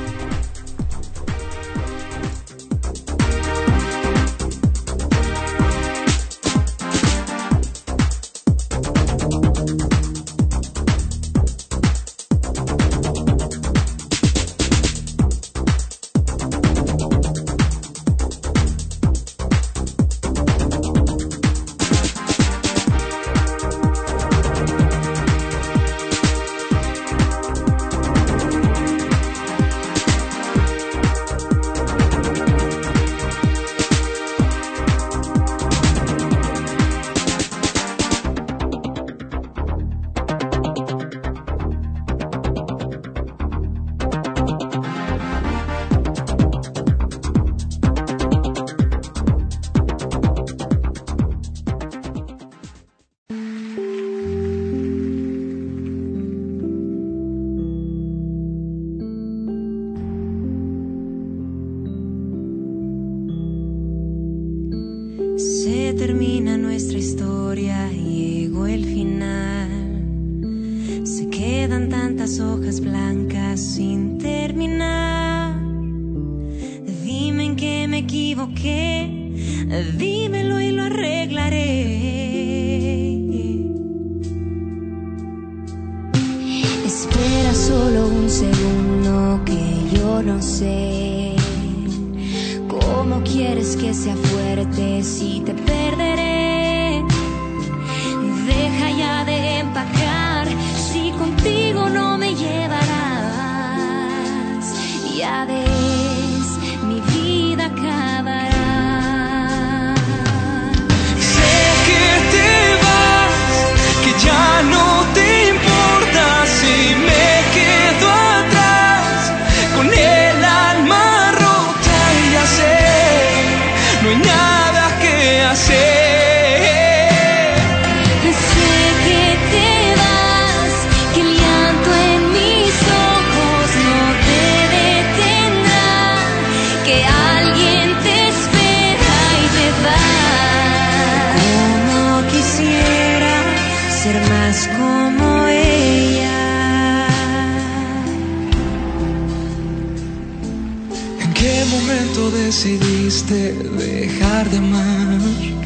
I: Se termina nuestra historia, llegó el final. Se quedan tantas hojas blancas sin terminar. Dime en qué me equivoqué, dímelo y lo arreglaré. Espera solo un segundo que yo no sé cómo quieres que sea fuerte si te perderé. Deja ya de empacar, si contigo no me llevarás. Ya ves, mi vida acabará.
D: Sé que te vas, que ya no te importa si me quedo atrás con el alma rota y ya sé, no hay nada que hacer.
I: Sé que te vas, que el llanto en mis ojos no te detendrá, que alguien te espera y te vas. Como quisiera ser más como ella.
D: ¿En qué momento decidiste dejar de amar?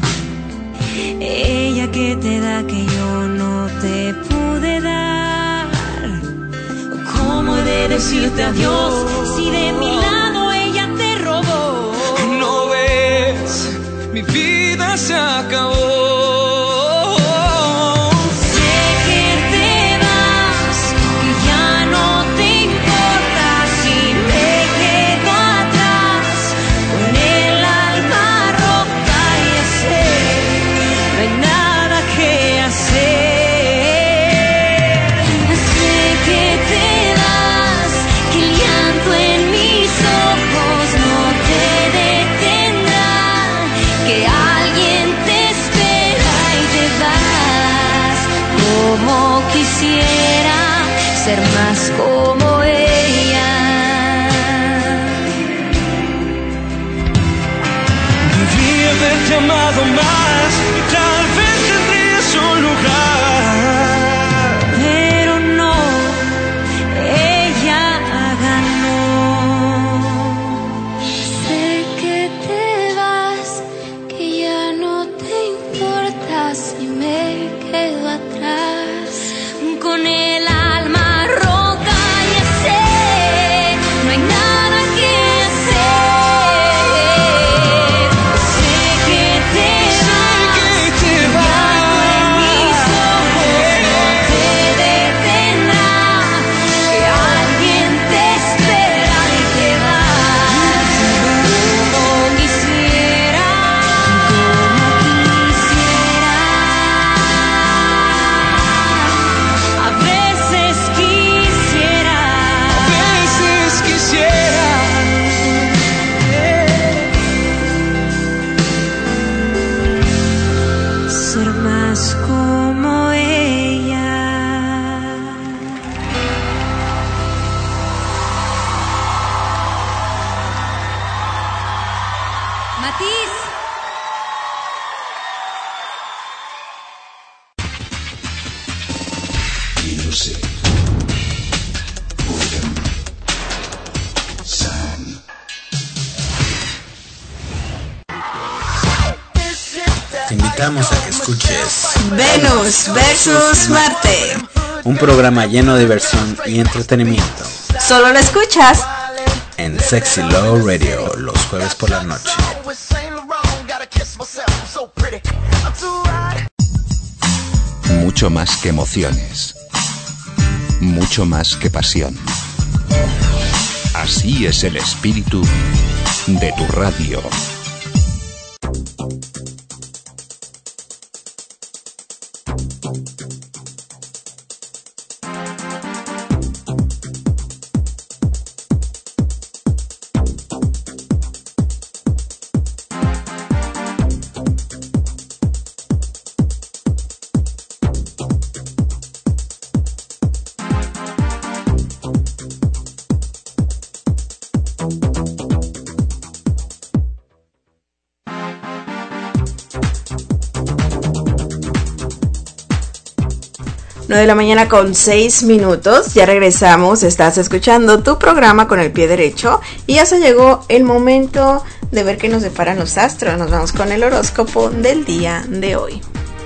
I: Ella que te da que yo no te pude dar. ¿Cómo he de decirte adiós si de mi lado ella te robó?
D: No ves, mi vida se acabó.
I: Sé que te vas, que ya no te importa si me quedo atrás con el alma rota y ya sé, no hay nada que hacer. Sé que te vas, que el llanto en mis ojos no te detendrá, que alguien te espera y te vas. Como quisiera ser más como ella.
D: llamado más y tal vez tendrías un lugar.
F: Pero no, ella ganó. Sé que te vas, que ya no te importa si me quedo atrás con el alma rota. Ya sé, no hay nada que hacer. Sé que te vas, ya en mis ojos no te detendrá, que alguien te espera y te vas como quisiera, como quisiera. A veces quisiera,
D: A veces quisiera
F: ser más como ella. Matiz.
B: Music. Boredom. Sound.
A: Te invitamos a que escuches
C: Venus versus Marte.
A: un programa lleno de diversión y entretenimiento
C: Solo lo escuchas
A: en Sexy Love Radio los jueves por la noche.
B: Mucho más que emociones. Mucho más que pasión. Así es el espíritu de tu radio.
C: nueve de la mañana con seis minutos, ya regresamos, estás escuchando tu programa Con el Pie Derecho y ya se llegó el momento de ver qué nos deparan los astros. Nos vamos con el horóscopo del día de hoy.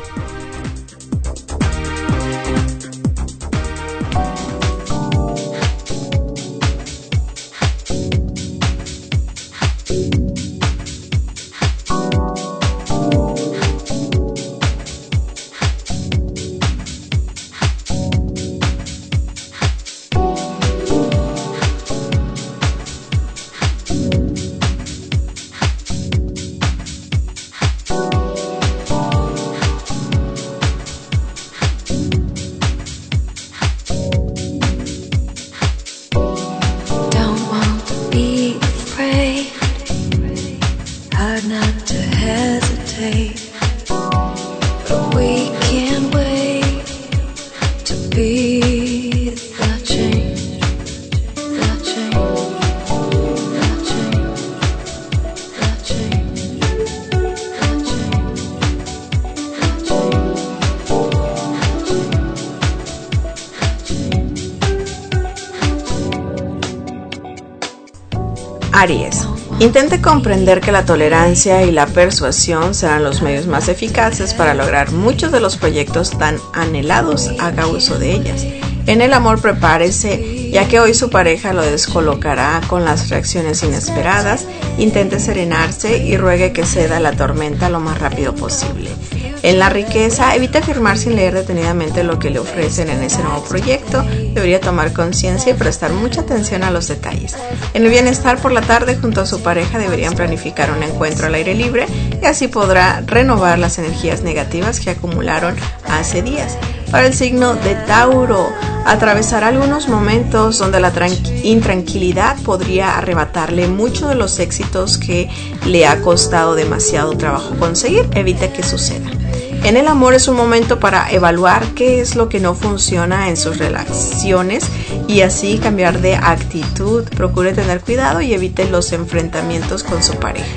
C: Aries. Intente comprender que la tolerancia y la persuasión serán los medios más eficaces para lograr muchos de los proyectos tan anhelados. Haga uso de ellas. En el amor, prepárese, ya que hoy su pareja lo descolocará con las reacciones inesperadas. Intente serenarse y ruegue que ceda la tormenta lo más rápido posible. En la riqueza, evite afirmar sin leer detenidamente lo que le ofrecen en ese nuevo proyecto. Debería tomar conciencia y prestar mucha atención a los detalles. En el bienestar, por la tarde, junto a su pareja, deberían planificar un encuentro al aire libre y así podrá renovar las energías negativas que acumularon hace días. Para el signo de Tauro, atravesará algunos momentos donde la intranquilidad podría arrebatarle mucho de los éxitos que le ha costado demasiado trabajo conseguir. Evite que suceda. En el amor, es un momento para evaluar qué es lo que no funciona en sus relaciones y así cambiar de actitud. Procure tener cuidado y evite los enfrentamientos con su pareja.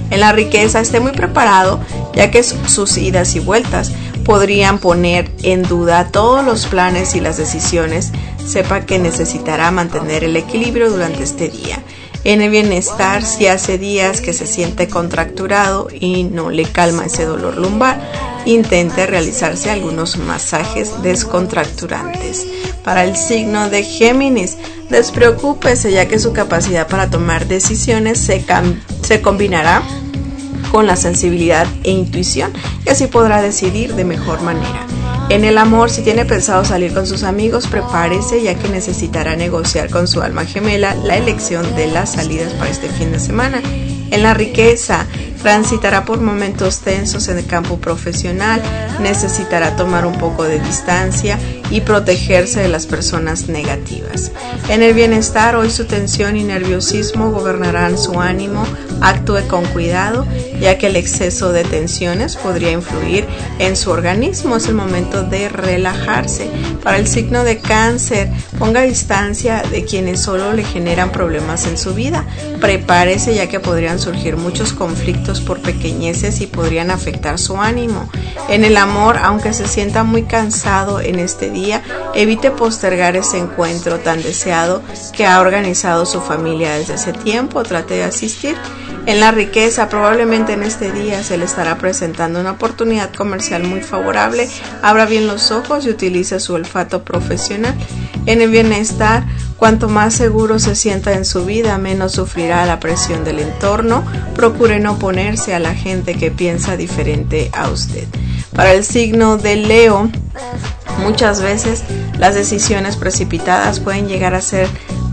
C: En la riqueza, esté muy preparado, ya que sus idas y vueltas podrían poner en duda todos los planes y las decisiones. Sepa que necesitará mantener el equilibrio durante este día. En el bienestar, si hace días que se siente contracturado y no le calma ese dolor lumbar, intente realizarse algunos masajes descontracturantes. Para el signo de Géminis, despreocúpese, ya que su capacidad para tomar decisiones se, se combinará con la sensibilidad e intuición, y así podrá decidir de mejor manera. En el amor, si tiene pensado salir con sus amigos, prepárese, ya que necesitará negociar con su alma gemela la elección de las salidas para este fin de semana. En la riqueza, transitará por momentos tensos en el campo profesional, necesitará tomar un poco de distancia y protegerse de las personas negativas. En el bienestar, hoy su tensión y nerviosismo gobernarán su ánimo, actúe con cuidado, ya que el exceso de tensiones podría influir en su organismo. Es el momento de relajarse. Para el signo de Cáncer, ponga distancia de quienes solo le generan problemas en su vida. Prepárese, ya que podrían surgir muchos conflictos por pequeñeces y podrían afectar su ánimo. En el amor, aunque se sienta muy cansado en este día, evite postergar ese encuentro tan deseado que ha organizado su familia desde ese tiempo. Trate de asistir. En la riqueza, probablemente en este día se le estará presentando una oportunidad comercial muy favorable. Abra bien los ojos y utilice su olfato profesional. En el bienestar, cuanto más seguro se sienta en su vida, menos sufrirá la presión del entorno. Procure no oponerse a la gente que piensa diferente a usted. Para el signo de Leo, muchas veces las decisiones precipitadas pueden llegar a ser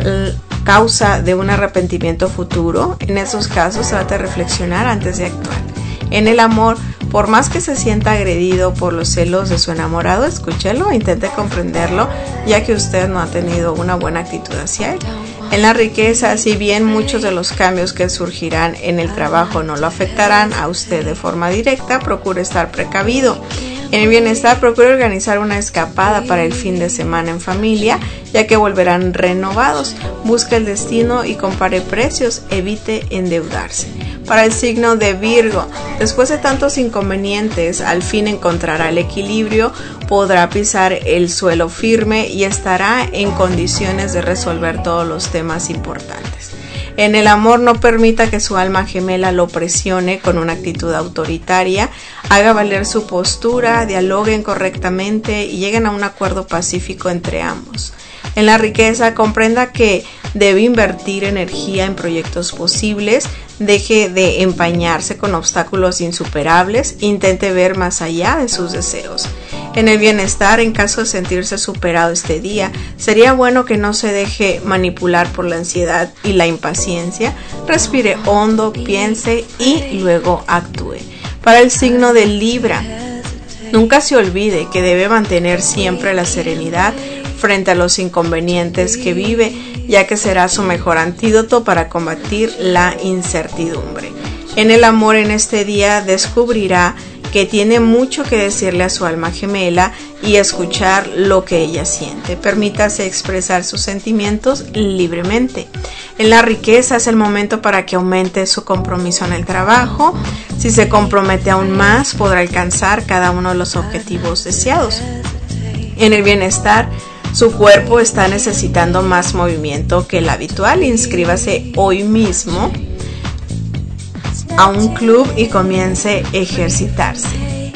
C: causa de un arrepentimiento futuro. En esos casos, trate de reflexionar antes de actuar. En el amor, por más que se sienta agredido por los celos de su enamorado, escúchelo, intente comprenderlo, ya que usted no ha tenido una buena actitud hacia él. En la riqueza, si bien muchos de los cambios que surgirán en el trabajo no lo afectarán a usted de forma directa, procure estar precavido. En el bienestar, procure organizar una escapada para el fin de semana en familia, ya que volverán renovados. Busque el destino y compare precios, evite endeudarse. Para el signo de Virgo, después de tantos inconvenientes, al fin encontrará el equilibrio, podrá pisar el suelo firme y estará en condiciones de resolver todos los temas importantes. En el amor, no permita que su alma gemela lo presione con una actitud autoritaria. Haga valer su postura, dialoguen correctamente y lleguen a un acuerdo pacífico entre ambos. En la riqueza, comprenda que debe invertir energía en proyectos posibles, deje de empañarse con obstáculos insuperables, intente ver más allá de sus deseos. En el bienestar, en caso de sentirse superado este día, sería bueno que no se deje manipular por la ansiedad y la impaciencia. Respire hondo, piense y luego actúe. Para el signo de Libra, nunca se olvide que debe mantener siempre la serenidad frente a los inconvenientes que vive, ya que será su mejor antídoto para combatir la incertidumbre. En el amor, en este día descubrirá que tiene mucho que decirle a su alma gemela y escuchar lo que ella siente. Permítase expresar sus sentimientos libremente. En la riqueza, es el momento para que aumente su compromiso en el trabajo. Si se compromete aún más, podrá alcanzar cada uno de los objetivos deseados. En el bienestar, su cuerpo está necesitando más movimiento que el habitual. Inscríbase hoy mismo a un club y comience a ejercitarse.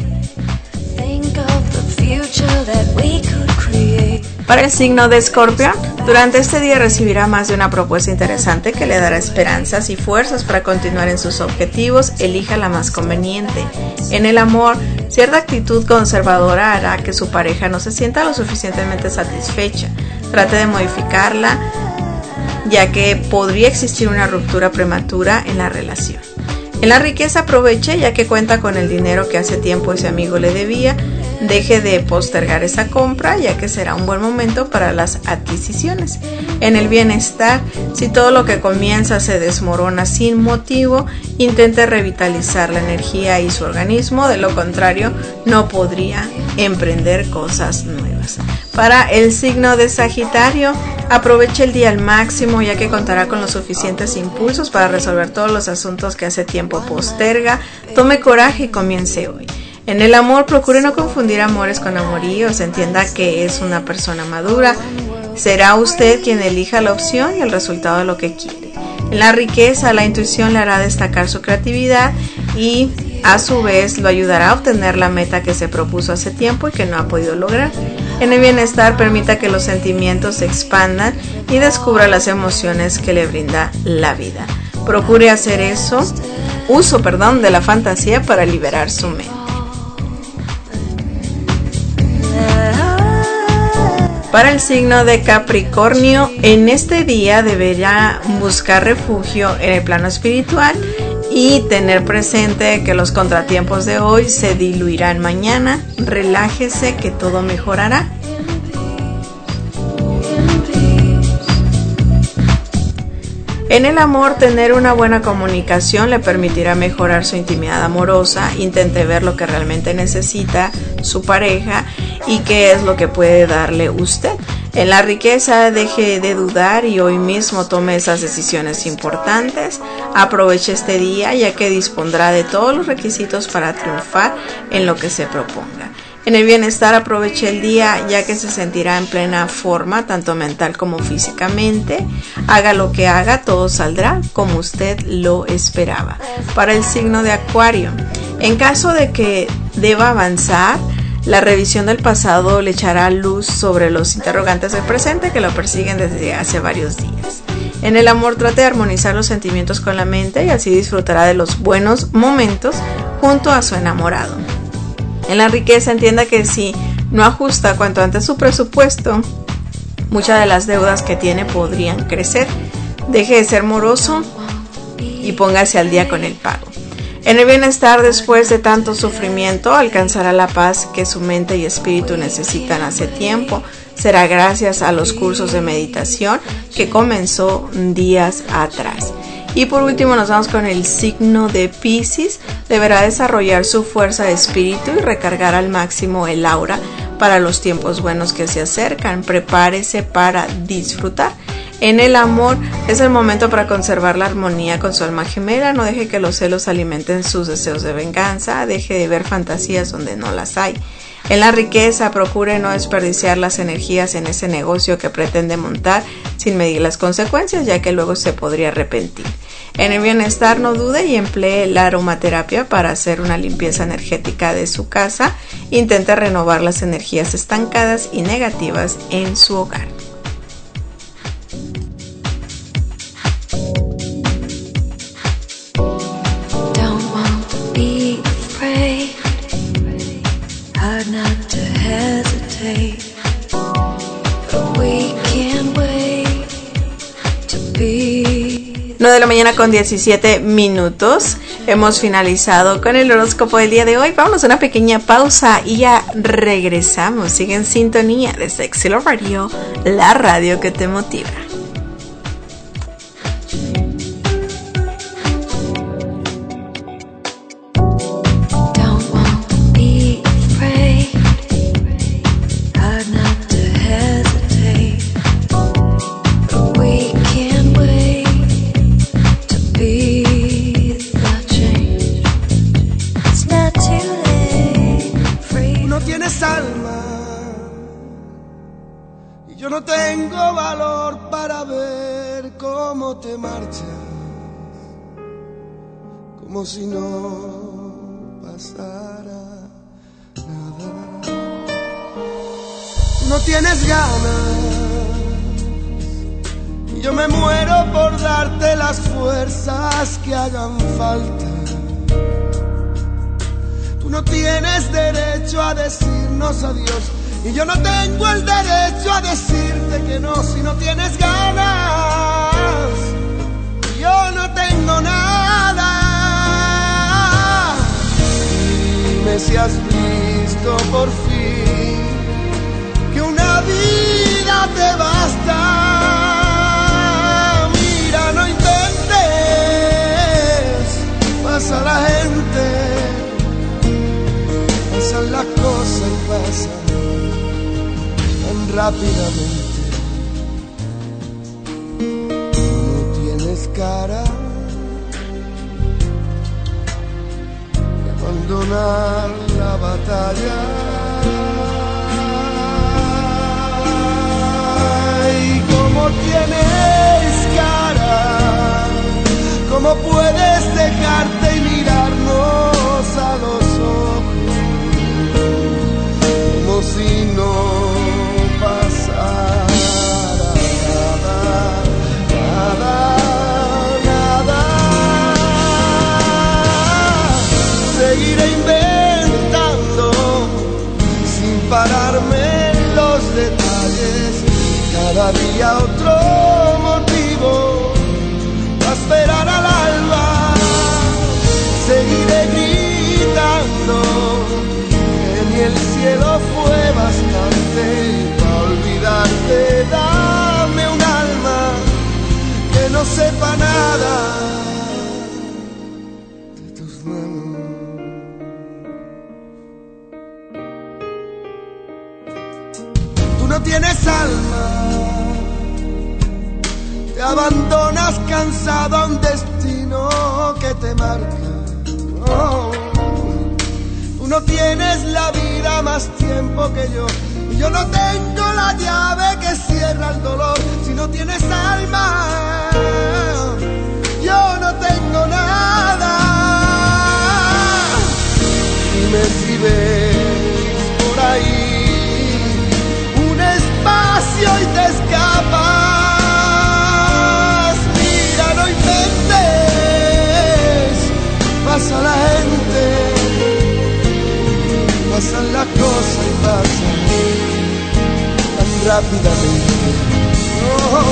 C: Para el signo de Escorpio, durante este día recibirá más de una propuesta interesante que le dará esperanzas y fuerzas para continuar en sus objetivos. Elija la más conveniente. En el amor, cierta actitud conservadora hará que su pareja no se sienta lo suficientemente satisfecha. Trate de modificarla, ya que podría existir una ruptura prematura en la relación. En la riqueza, aproveche, ya que cuenta con el dinero que hace tiempo ese amigo le debía. Deje de postergar esa compra, ya que será un buen momento para las adquisiciones. En el bienestar, si todo lo que comienza se desmorona sin motivo, intente revitalizar la energía y su organismo. De lo contrario, no podría emprender cosas nuevas. Para el signo de Sagitario, aproveche el día al máximo, ya que contará con los suficientes impulsos para resolver todos los asuntos que hace tiempo posterga. Tome coraje y comience hoy. En el amor, procure no confundir amores con amoríos, entienda que es una persona madura. Será usted quien elija la opción y el resultado de lo que quiere. En la riqueza, la intuición le hará destacar su creatividad y a su vez lo ayudará a obtener la meta que se propuso hace tiempo y que no ha podido lograr. En el bienestar, permita que los sentimientos se expandan y descubra las emociones que le brinda la vida. Procure hacer eso, uso, perdón, de la fantasía para liberar su mente. Para el signo de Capricornio, en este día deberá buscar refugio en el plano espiritual y tener presente que los contratiempos de hoy se diluirán mañana. Relájese, que todo mejorará. En el amor, tener una buena comunicación le permitirá mejorar su intimidad amorosa. Intente ver lo que realmente necesita su pareja y qué es lo que puede darle usted. En la riqueza, deje de dudar y hoy mismo tome esas decisiones importantes. Aproveche este día, ya que dispondrá de todos los requisitos para triunfar en lo que se proponga. En el bienestar, aproveche el día, ya que se sentirá en plena forma, tanto mental como físicamente. Haga lo que haga, todo saldrá como usted lo esperaba. Para el signo de Acuario, en caso de que deba avanzar, la revisión del pasado le echará luz sobre los interrogantes del presente que lo persiguen desde hace varios días. En el amor, trate de armonizar los sentimientos con la mente y así disfrutará de los buenos momentos junto a su enamorado. En la riqueza, entienda que si no ajusta cuanto antes su presupuesto, muchas de las deudas que tiene podrían crecer. Deje de ser moroso y póngase al día con el pago. En el bienestar, después de tanto sufrimiento, alcanzará la paz que su mente y espíritu necesitan hace tiempo. Será gracias a los cursos de meditación que comenzó días atrás. Y por último nos vamos con el signo de Piscis. Deberá desarrollar su fuerza de espíritu y recargar al máximo el aura para los tiempos buenos que se acercan. Prepárese para disfrutar. En el amor, es el momento para conservar la armonía con su alma gemela. No deje que los celos alimenten sus deseos de venganza. Deje de ver fantasías donde no las hay. En la riqueza, procure no desperdiciar las energías en ese negocio que pretende montar sin medir las consecuencias, ya que luego se podría arrepentir. En el bienestar, no dude y emplee la aromaterapia para hacer una limpieza energética de su casa. Intente renovar las energías estancadas y negativas en su hogar. nueve de la mañana con diecisiete minutos. Hemos finalizado con el horóscopo del día de hoy. Vámonos a una pequeña pausa y ya regresamos. Sigue en sintonía de Sexy Love Radio, la radio que te motiva.
G: Como si no pasara nada. No tienes ganas y yo me muero por darte las fuerzas que hagan falta. Tú no tienes derecho a decirnos adiós y yo no tengo el derecho a decirte que no. Si no tienes ganas, yo no tengo nada. Dime si has visto por fin que una vida te basta. Mira, no intentes, pasa la gente, pasan las cosas y pasan. rápidamente. No tienes cara de abandonar la batalla. Y cómo tienes cara, cómo puedes dejarte y mirarnos a los ojos como si no pasara nada, nada, nada. Seguiré inventando sin pararme en los detalles, cada día otro motivo para esperar al alba. Seguiré gritando que ni el cielo fue bastante para olvidarte. Dame un alma que no sepa nada de tus manos. Tú no tienes alma, te abandonas cansado a un destino que te marca. Oh, tú no tienes la vida más tiempo que yo, y yo no tengo la llave que cierra el dolor. Si no tienes alma, yo no tengo nada. Dime si ves por ahí un espacio y te escapas. Mira, no inventes, pasa la gente, pasan las cosas y pasan tan rápidamente. Oh,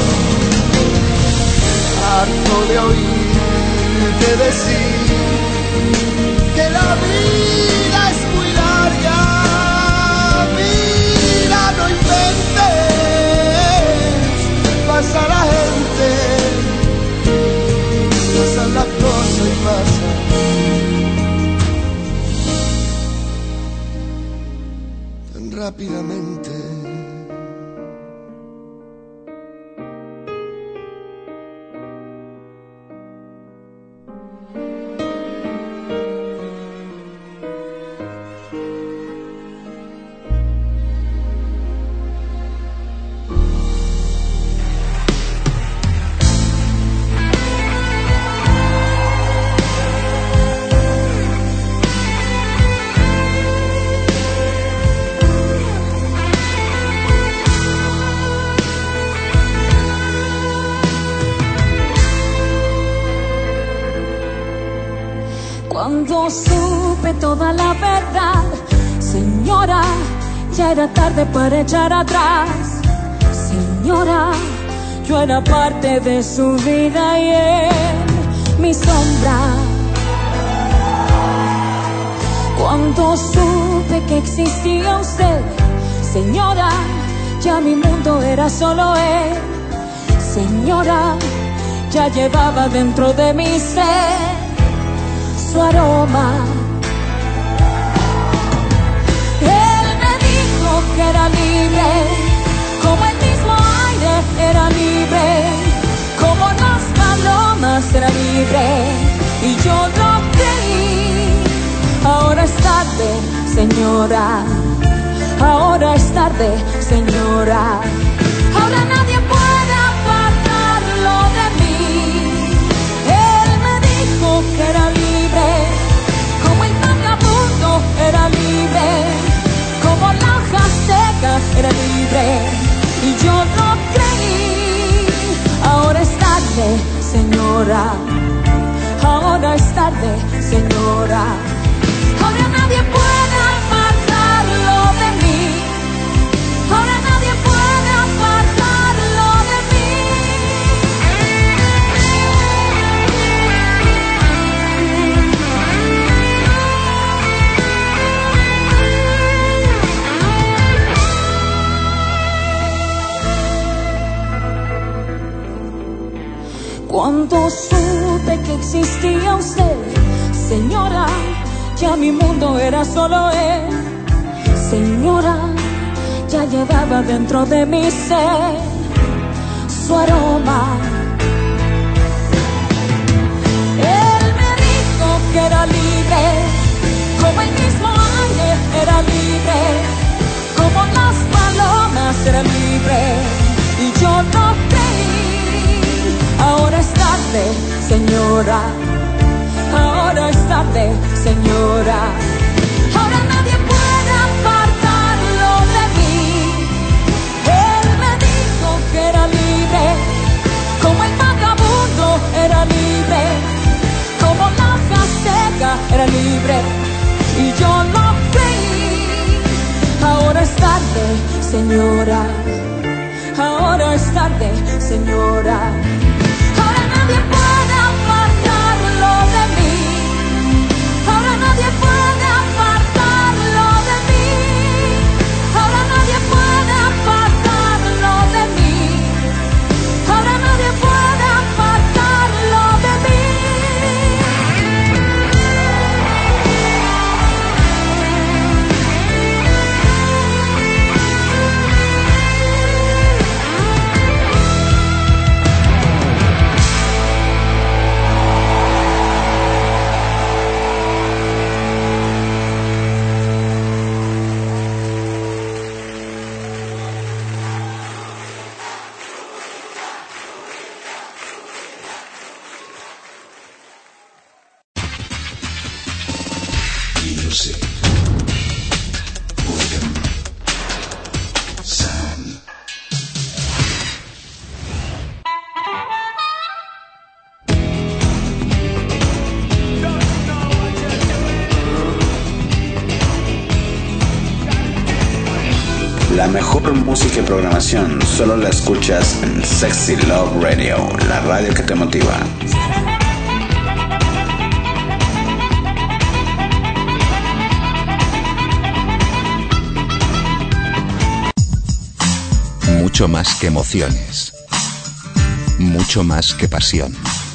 G: harto de oírte decir que la vida es muy larga. Mira, no inventes, pasa la gente, pasan las cosas y pasan rápidamente.
F: Cuando supe toda la verdad, señora, ya era tarde para echar atrás. Señora, yo era parte de su vida y en mi sombra. Cuando supe que existía usted, señora, ya mi mundo era solo él. Señora, ya llevaba dentro de mi ser su aroma. Él me dijo que era libre, como el mismo aire era libre, como las palomas era libre, y yo lo creí. Ahora es tarde, señora, ahora es tarde, señora. Ahora nadie puede apartarlo de mí. Él me dijo que era libre, como el vagabundo era libre, como la hoja seca era libre, y yo lo creí. Ahora es tarde, señora, ahora es tarde, señora. Ahora nadie puede apartarlo de mí. Ahora nadie puede apartarlo de mí. Cuando supe que existía usted, señora, ya mi mundo era solo él. Señora,
E: ya llevaba dentro de mi ser su aroma. Él me dijo que era libre, como el mismo aire era libre, como las palomas era libre, y yo no creí. Ahora es tarde, señora, ahora es tarde, señora. Ahora nadie puede apartarlo de mí. Él me dijo que era libre, como el vagabundo era libre, como la hoja seca era libre, y yo no creí. Ahora es tarde, señora, ahora es tarde, señora. Ahora nadie puede apartarlo de mí. Ahora nadie puede apartarlo de mí. Ahora nadie puede apartarlo de mí. Ahora nadie puede apartarlo de mí.
A: La mejor música y programación solo la escuchas en Sexy Love Radio, la radio que te motiva.
B: Mucho más que emociones, mucho más que pasión.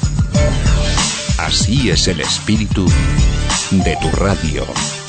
B: Así es el espíritu de tu radio.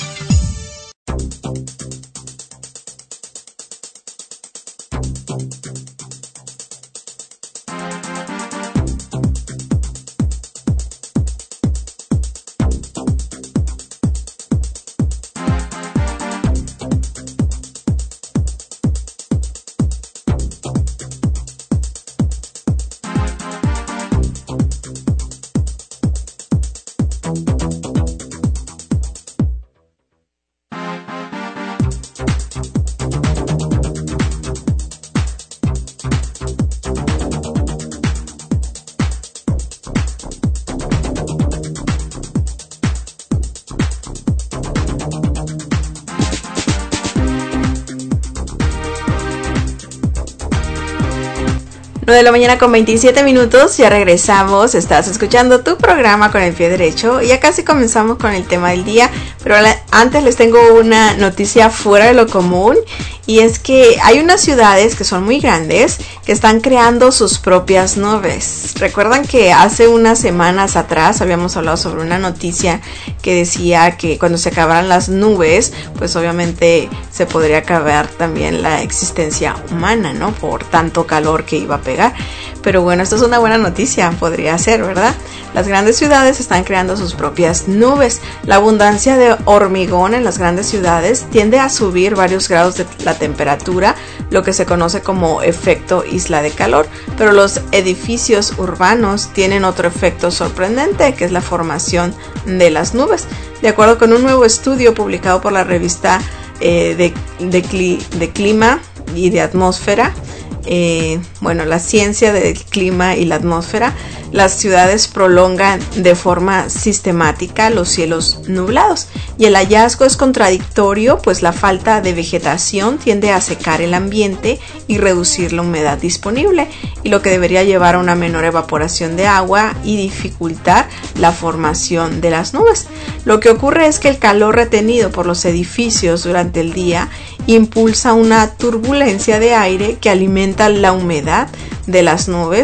C: nueve de la mañana con veintisiete minutos, ya regresamos, estás escuchando tu programa Con el Pie Derecho, y ya casi comenzamos con el tema del día, pero antes les tengo una noticia fuera de lo común, y es que hay unas ciudades que son muy grandes que están creando sus propias nubes. Recuerdan que hace unas semanas atrás habíamos hablado sobre una noticia que decía que cuando se acabaran las nubes, pues obviamente se podría acabar también la existencia humana, ¿no? Por tanto calor que iba a pegar. Pero bueno, esto es una buena noticia, podría ser, ¿verdad? Las grandes ciudades están creando sus propias nubes. La abundancia de hormigón en las grandes ciudades tiende a subir varios grados de la temperatura, lo que se conoce como efecto isla de calor. Pero los edificios urbanos tienen otro efecto sorprendente, que es la formación de las nubes. De acuerdo con un nuevo estudio publicado por la revista eh, de, de, cli, de clima y de atmósfera, Eh, bueno, la ciencia del clima y la atmósfera, las ciudades prolongan de forma sistemática los cielos nublados, y el hallazgo es contradictorio, pues la falta de vegetación tiende a secar el ambiente y reducir la humedad disponible, y lo que debería llevar a una menor evaporación de agua y dificultar la formación de las nubes. Lo que ocurre es que el calor retenido por los edificios durante el día impulsa una turbulencia de aire que alimenta la humedad de las nubes,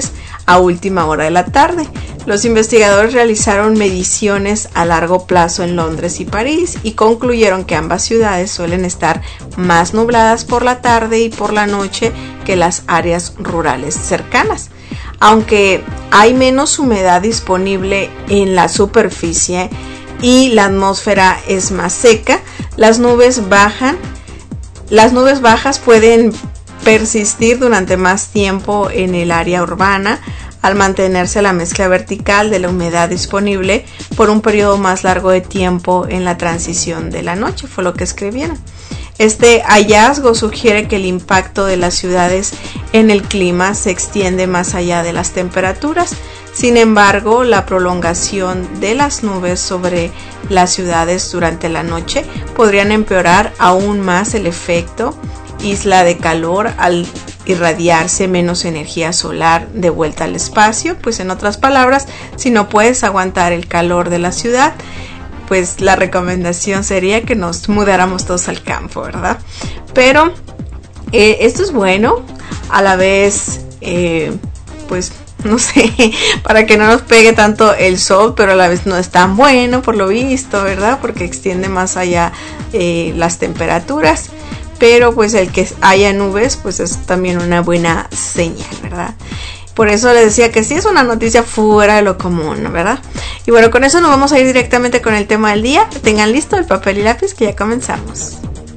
C: a última hora de la tarde. Los investigadores realizaron mediciones a largo plazo en Londres y París y concluyeron que ambas ciudades suelen estar más nubladas por la tarde y por la noche que las áreas rurales cercanas. Aunque hay menos humedad disponible en la superficie y la atmósfera es más seca, las nubes bajan, las nubes bajas pueden persistir durante más tiempo en el área urbana al mantenerse la mezcla vertical de la humedad disponible por un periodo más largo de tiempo en la transición de la noche, fue lo que escribieron. Este hallazgo sugiere que el impacto de las ciudades en el clima se extiende más allá de las temperaturas. Sin embargo, la prolongación de las nubes sobre las ciudades durante la noche podrían empeorar aún más el efecto isla de calor al irradiarse menos energía solar de vuelta al espacio. Pues en otras palabras, si no puedes aguantar el calor de la ciudad, pues la recomendación sería que nos mudáramos todos al campo, ¿verdad? Pero eh, esto es bueno, a la vez, eh, pues no sé, para que no nos pegue tanto el sol, pero a la vez no es tan bueno por lo visto, ¿verdad? Porque extiende más allá eh, las temperaturas. Pero pues el que haya nubes pues es también una buena señal, ¿verdad? Por eso les decía que sí es una noticia fuera de lo común, ¿verdad? Y bueno, con eso nos vamos a ir directamente con el tema del día. Tengan listo el papel y lápiz que ya comenzamos.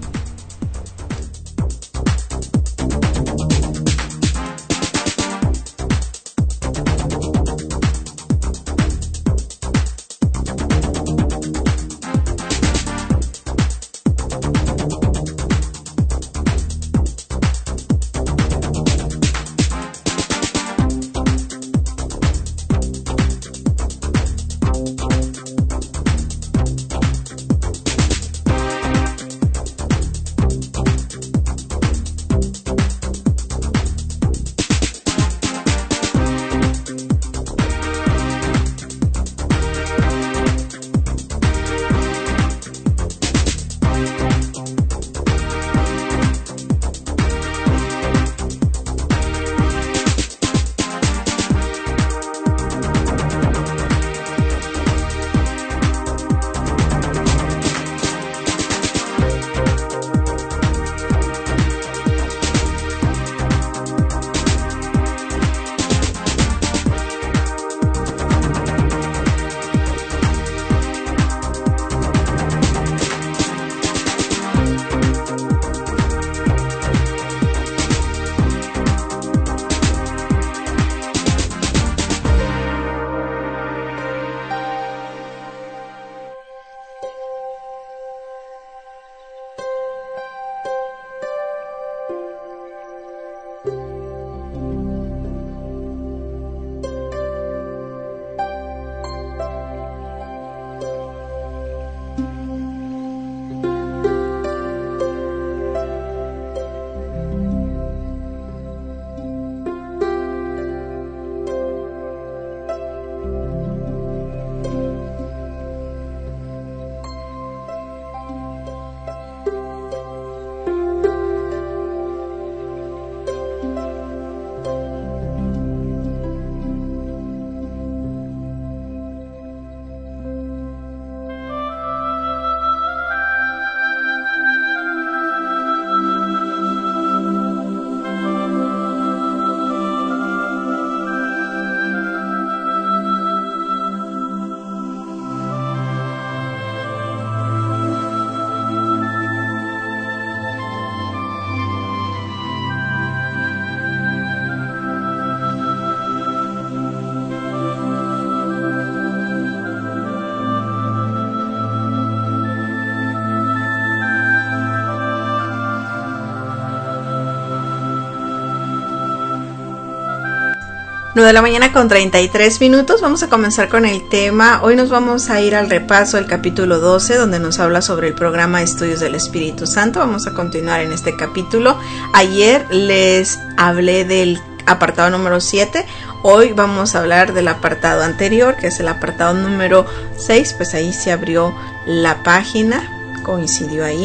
C: nueve de la mañana con treinta y tres minutos. Vamos a comenzar con el tema. Hoy nos vamos a ir al repaso del capítulo doce, donde nos habla sobre el programa de estudios del Espíritu Santo. Vamos a continuar en este capítulo. Ayer les hablé del apartado número siete. Hoy vamos a hablar del apartado anterior, que es el apartado número seis. Pues ahí se abrió la página, coincidió ahí.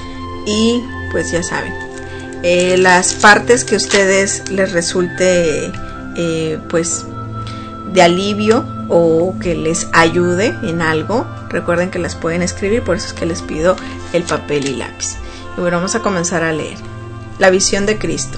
C: Y pues ya saben, eh, las partes que a ustedes les resulte Eh, pues de alivio o que les ayude en algo, recuerden que las pueden escribir, por eso es que les pido el papel y lápiz. Y bueno, vamos a comenzar a leer. La visión de Cristo.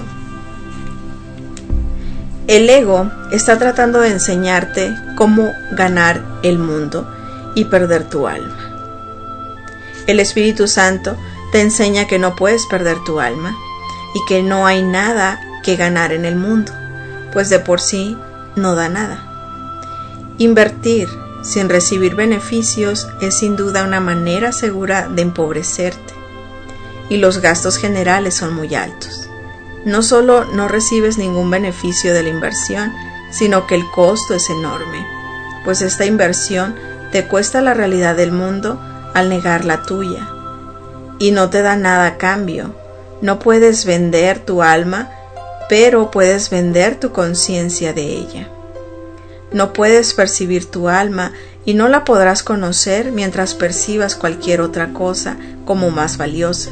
C: El ego está tratando de enseñarte cómo ganar el mundo y perder tu alma. El Espíritu Santo te enseña que no puedes perder tu alma y que no hay nada que ganar en el mundo, pues de por sí no da nada. Invertir sin recibir beneficios es sin duda una manera segura de empobrecerte, y los gastos generales son muy altos. No solo no recibes ningún beneficio de la inversión, sino que el costo es enorme, pues esta inversión te cuesta la realidad del mundo al negar la tuya, y no te da nada a cambio. No puedes vender tu alma, pero puedes vender tu conciencia de ella. No puedes percibir tu alma y no la podrás conocer mientras percibas cualquier otra cosa como más valiosa.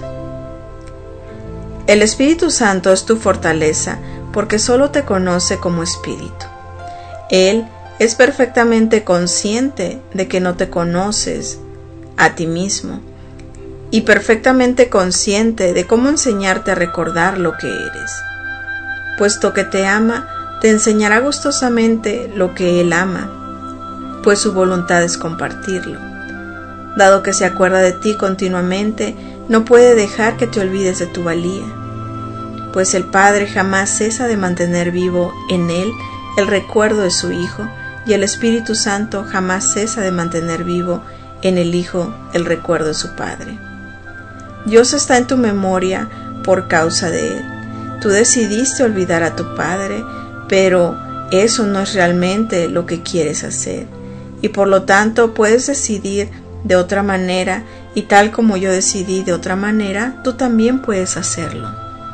C: El Espíritu Santo es tu fortaleza porque solo te conoce como espíritu. Él es perfectamente consciente de que no te conoces a ti mismo y perfectamente consciente de cómo enseñarte a recordar lo que eres. Puesto que te ama, te enseñará gustosamente lo que Él ama, pues su voluntad es compartirlo. Dado que se acuerda de ti continuamente, no puede dejar que te olvides de tu valía, pues el Padre jamás cesa de mantener vivo en Él el recuerdo de su Hijo, y el Espíritu Santo jamás cesa de mantener vivo en el Hijo el recuerdo de su Padre. Dios está en tu memoria por causa de Él. Tú decidiste olvidar a tu Padre, pero eso no es realmente lo que quieres hacer, y por lo tanto puedes decidir de otra manera, y tal como yo decidí de otra manera, tú también puedes hacerlo.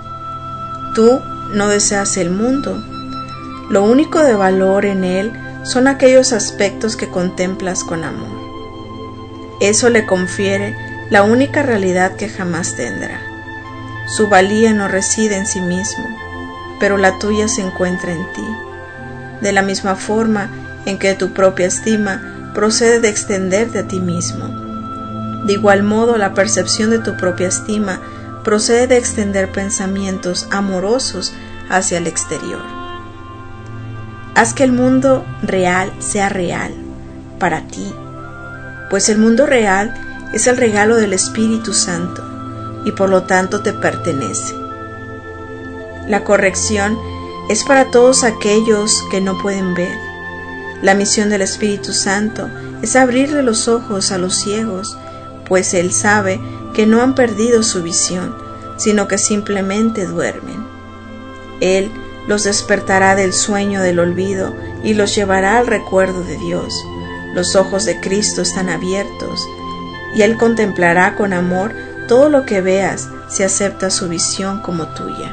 C: Tú no deseas el mundo. Lo único de valor en él son aquellos aspectos que contemplas con amor. Eso le confiere la única realidad que jamás tendrá. Su valía no reside en sí mismo, pero la tuya se encuentra en ti. De la misma forma en que tu propia estima procede de extenderte a ti mismo. De igual modo, la percepción de tu propia estima procede de extender pensamientos amorosos hacia el exterior. Haz que el mundo real sea real para ti, pues el mundo real es el regalo del Espíritu Santo y por lo tanto te pertenece. La corrección es para todos aquellos que no pueden ver. La misión del Espíritu Santo es abrirle los ojos a los ciegos, pues Él sabe que no han perdido su visión, sino que simplemente duermen. Él los despertará del sueño del olvido y los llevará al recuerdo de Dios. Los ojos de Cristo están abiertos, y Él contemplará con amor todo lo que veas si aceptas su visión como tuya.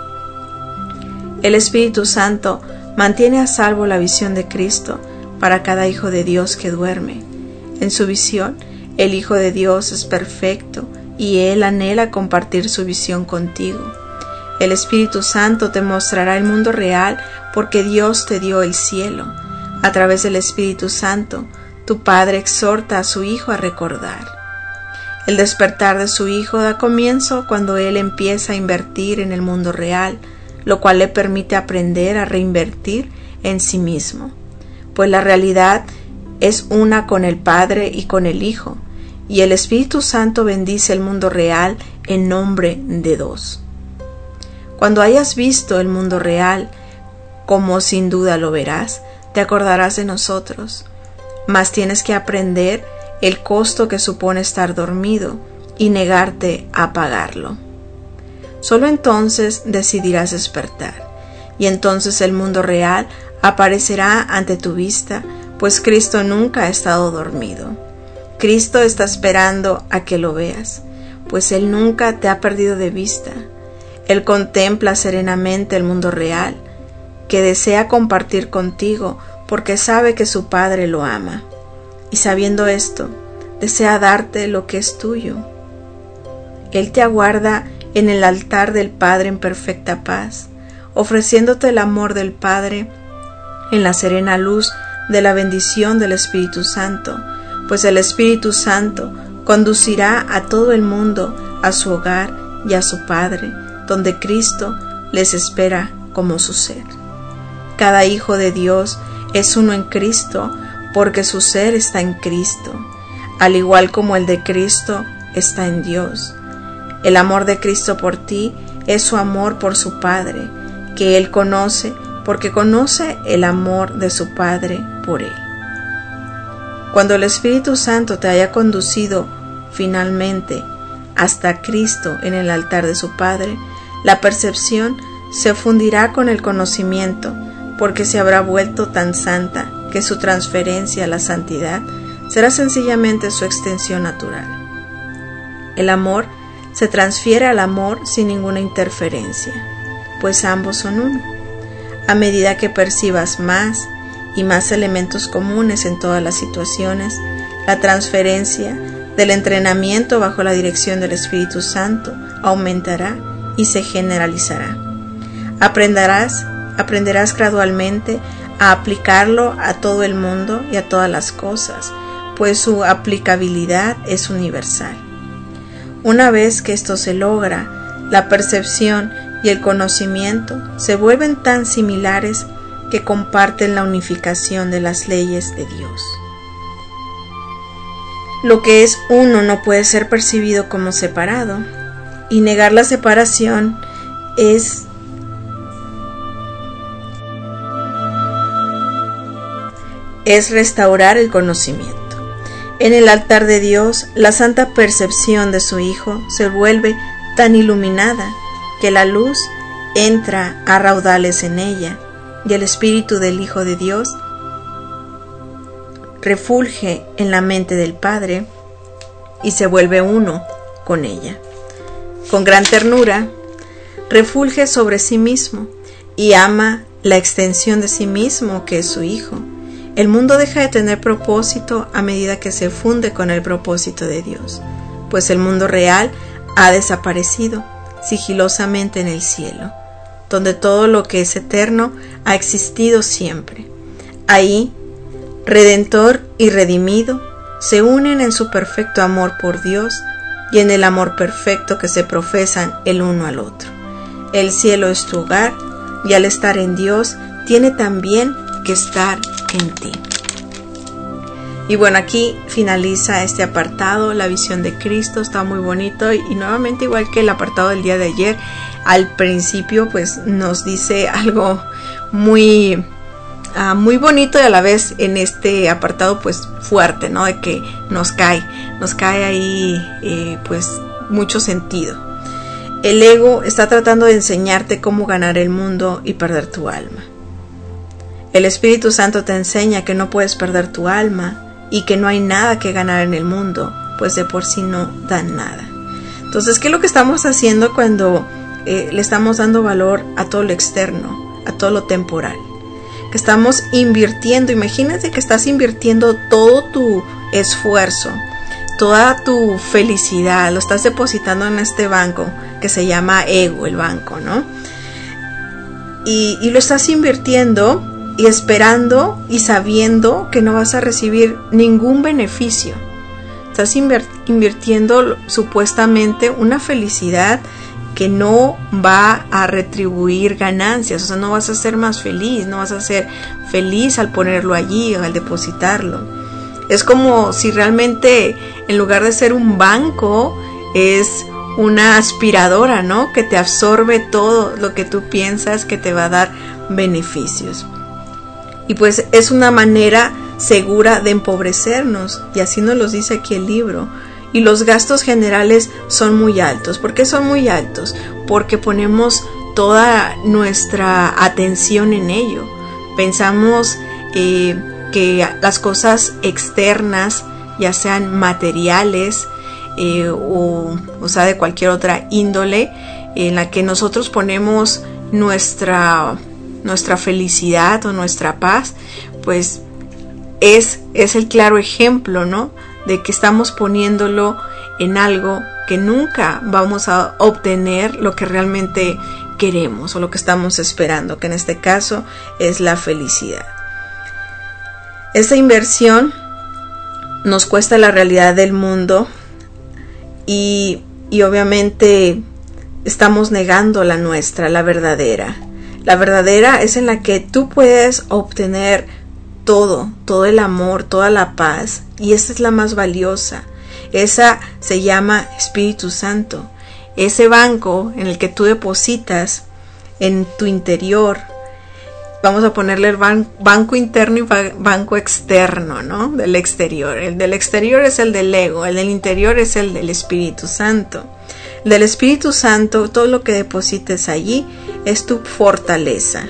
C: El Espíritu Santo mantiene a salvo la visión de Cristo para cada hijo de Dios que duerme. En su visión, el Hijo de Dios es perfecto y Él anhela compartir su visión contigo. El Espíritu Santo te mostrará el mundo real porque Dios te dio el cielo. A través del Espíritu Santo, tu Padre exhorta a su Hijo a recordar. El despertar de su Hijo da comienzo cuando Él empieza a invertir en el mundo real, lo cual le permite aprender a reinvertir en sí mismo, pues la realidad es una con el Padre y con el Hijo, y el Espíritu Santo bendice el mundo real en nombre de dos. Cuando hayas visto el mundo real, como sin duda lo verás, te acordarás de nosotros, mas tienes que aprender el costo que supone estar dormido y negarte a pagarlo. Solo entonces decidirás despertar, y entonces el mundo real aparecerá ante tu vista, pues Cristo nunca ha estado dormido. Cristo está esperando a que lo veas, pues Él nunca te ha perdido de vista. Él contempla serenamente el mundo real, que desea compartir contigo porque sabe que su Padre lo ama, y sabiendo esto, desea darte lo que es tuyo. Él te aguarda en el altar del Padre en perfecta paz, ofreciéndote el amor del Padre en la serena luz de la bendición del Espíritu Santo, pues el Espíritu Santo conducirá a todo el mundo a su hogar y a su Padre, donde Cristo les espera como su ser. Cada hijo de Dios es uno en Cristo, porque su ser está en Cristo, al igual como el de Cristo está en Dios. El amor de Cristo por ti es su amor por su Padre, que Él conoce porque conoce el amor de su Padre por Él. Cuando el Espíritu Santo te haya conducido finalmente hasta Cristo en el altar de su Padre, la percepción se fundirá con el conocimiento, porque se habrá vuelto tan santa que su transferencia a la santidad será sencillamente su extensión natural. El amor se transfiere al amor sin ninguna interferencia, pues ambos son uno. A medida que percibas más y más elementos comunes en todas las situaciones, la transferencia del entrenamiento bajo la dirección del Espíritu Santo aumentará y se generalizará. Aprenderás, aprenderás gradualmente a aplicarlo a todo el mundo y a todas las cosas, pues su aplicabilidad es universal. Una vez que esto se logra, la percepción y el conocimiento se vuelven tan similares que comparten la unificación de las leyes de Dios. Lo que es uno no puede ser percibido como separado, y negar la separación es es restaurar el conocimiento. En el altar de Dios, la santa percepción de su Hijo se vuelve tan iluminada que la luz entra a raudales en ella, y el Espíritu del Hijo de Dios refulge en la mente del Padre y se vuelve uno con ella. Con gran ternura, refulge sobre sí mismo y ama la extensión de sí mismo que es su Hijo. El mundo deja de tener propósito a medida que se funde con el propósito de Dios, pues el mundo real ha desaparecido sigilosamente en el cielo, donde todo lo que es eterno ha existido siempre. Ahí, Redentor y redimido se unen en su perfecto amor por Dios y en el amor perfecto que se profesan el uno al otro. El cielo es tu hogar, y al estar en Dios tiene también que estar en ti. Y bueno, aquí finaliza este apartado, la visión de Cristo. Está muy bonito, y, y nuevamente, igual que el apartado del día de ayer, al principio pues nos dice algo muy uh, muy bonito, y a la vez en este apartado pues fuerte, ¿no? De que nos cae, nos cae ahí eh, pues mucho sentido. El ego está tratando de enseñarte cómo ganar el mundo y perder tu alma. El Espíritu Santo te enseña que no puedes perder tu alma y que no hay nada que ganar en el mundo, pues de por sí no dan nada. Entonces, ¿qué es lo que estamos haciendo cuando eh, le estamos dando valor a todo lo externo, a todo lo temporal? Que estamos invirtiendo, imagínate que estás invirtiendo todo tu esfuerzo, toda tu felicidad, lo estás depositando en este banco que se llama ego, el banco, ¿no? Y, y lo estás invirtiendo y esperando y sabiendo que no vas a recibir ningún beneficio. Estás invir- invirtiendo supuestamente una felicidad que no va a retribuir ganancias, o sea, no vas a ser más feliz, no vas a ser feliz al ponerlo allí, al depositarlo. Es como si realmente en lugar de ser un banco es una aspiradora, ¿no? Que te absorbe todo lo que tú piensas que te va a dar beneficios. Y pues es una manera segura de empobrecernos, y así nos lo dice aquí el libro. Y los gastos generales son muy altos. ¿Por qué son muy altos? Porque ponemos toda nuestra atención en ello. Pensamos eh, que las cosas externas, ya sean materiales eh, o, o sea, de cualquier otra índole, en la que nosotros ponemos nuestra, nuestra felicidad o nuestra paz, pues es, es el claro ejemplo, ¿no?, de que estamos poniéndolo en algo que nunca vamos a obtener lo que realmente queremos o lo que estamos esperando, que en este caso es la felicidad. Esa inversión nos cuesta la realidad del mundo y, y obviamente estamos negando la nuestra, la verdadera. La verdadera es en la que tú puedes obtener todo, todo el amor, toda la paz, y esa es la más valiosa. Esa se llama Espíritu Santo. Ese banco en el que tú depositas en tu interior, vamos a ponerle el ban- banco interno y ba- banco externo, ¿no? Del exterior. El del exterior es el del ego, el del interior es el del Espíritu Santo. El del Espíritu Santo, todo lo que deposites allí es tu fortaleza,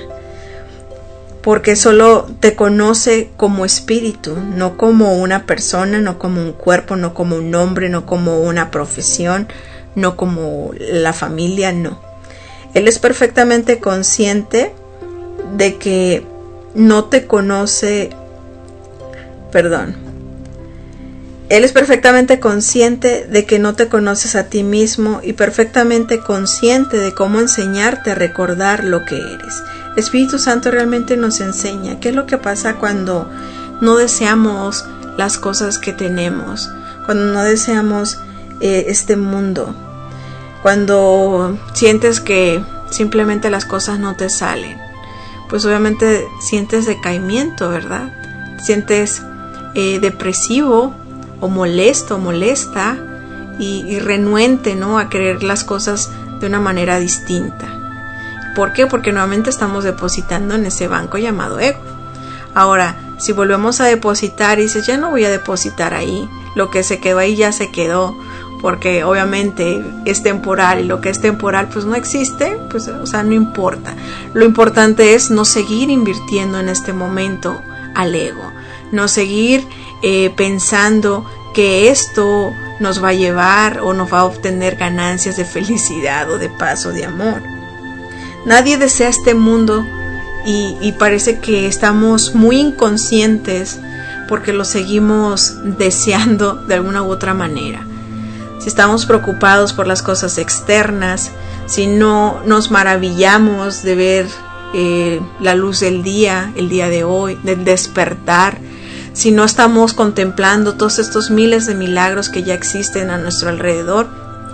C: porque solo te conoce como espíritu, no como una persona, no como un cuerpo, no como un nombre, no como una profesión, no como la familia, no. Él es perfectamente consciente de que no te conoce, perdón, Él es perfectamente consciente de que no te conoces a ti mismo y perfectamente consciente de cómo enseñarte a recordar lo que eres. El Espíritu Santo realmente nos enseña qué es lo que pasa cuando no deseamos las cosas que tenemos, cuando no deseamos eh, este mundo, cuando sientes que simplemente las cosas no te salen. Pues obviamente sientes decaimiento, ¿verdad? Sientes eh, depresivo o molesto, molesta y, y renuente, ¿no? A querer las cosas de una manera distinta. ¿Por qué? Porque nuevamente estamos depositando en ese banco llamado ego. Ahora, si volvemos a depositar y dices, ya no voy a depositar ahí, lo que se quedó ahí ya se quedó, porque obviamente es temporal y lo que es temporal pues no existe, pues o sea, no importa. Lo importante es no seguir invirtiendo en este momento al ego, no seguir eh, pensando que esto nos va a llevar o nos va a obtener ganancias de felicidad o de paz o de amor. Nadie desea este mundo y, y parece que estamos muy inconscientes porque lo seguimos deseando de alguna u otra manera. Si estamos preocupados por las cosas externas, si no nos maravillamos de ver eh, la luz del día, el día de hoy, del despertar, si no estamos contemplando todos estos miles de milagros que ya existen a nuestro alrededor,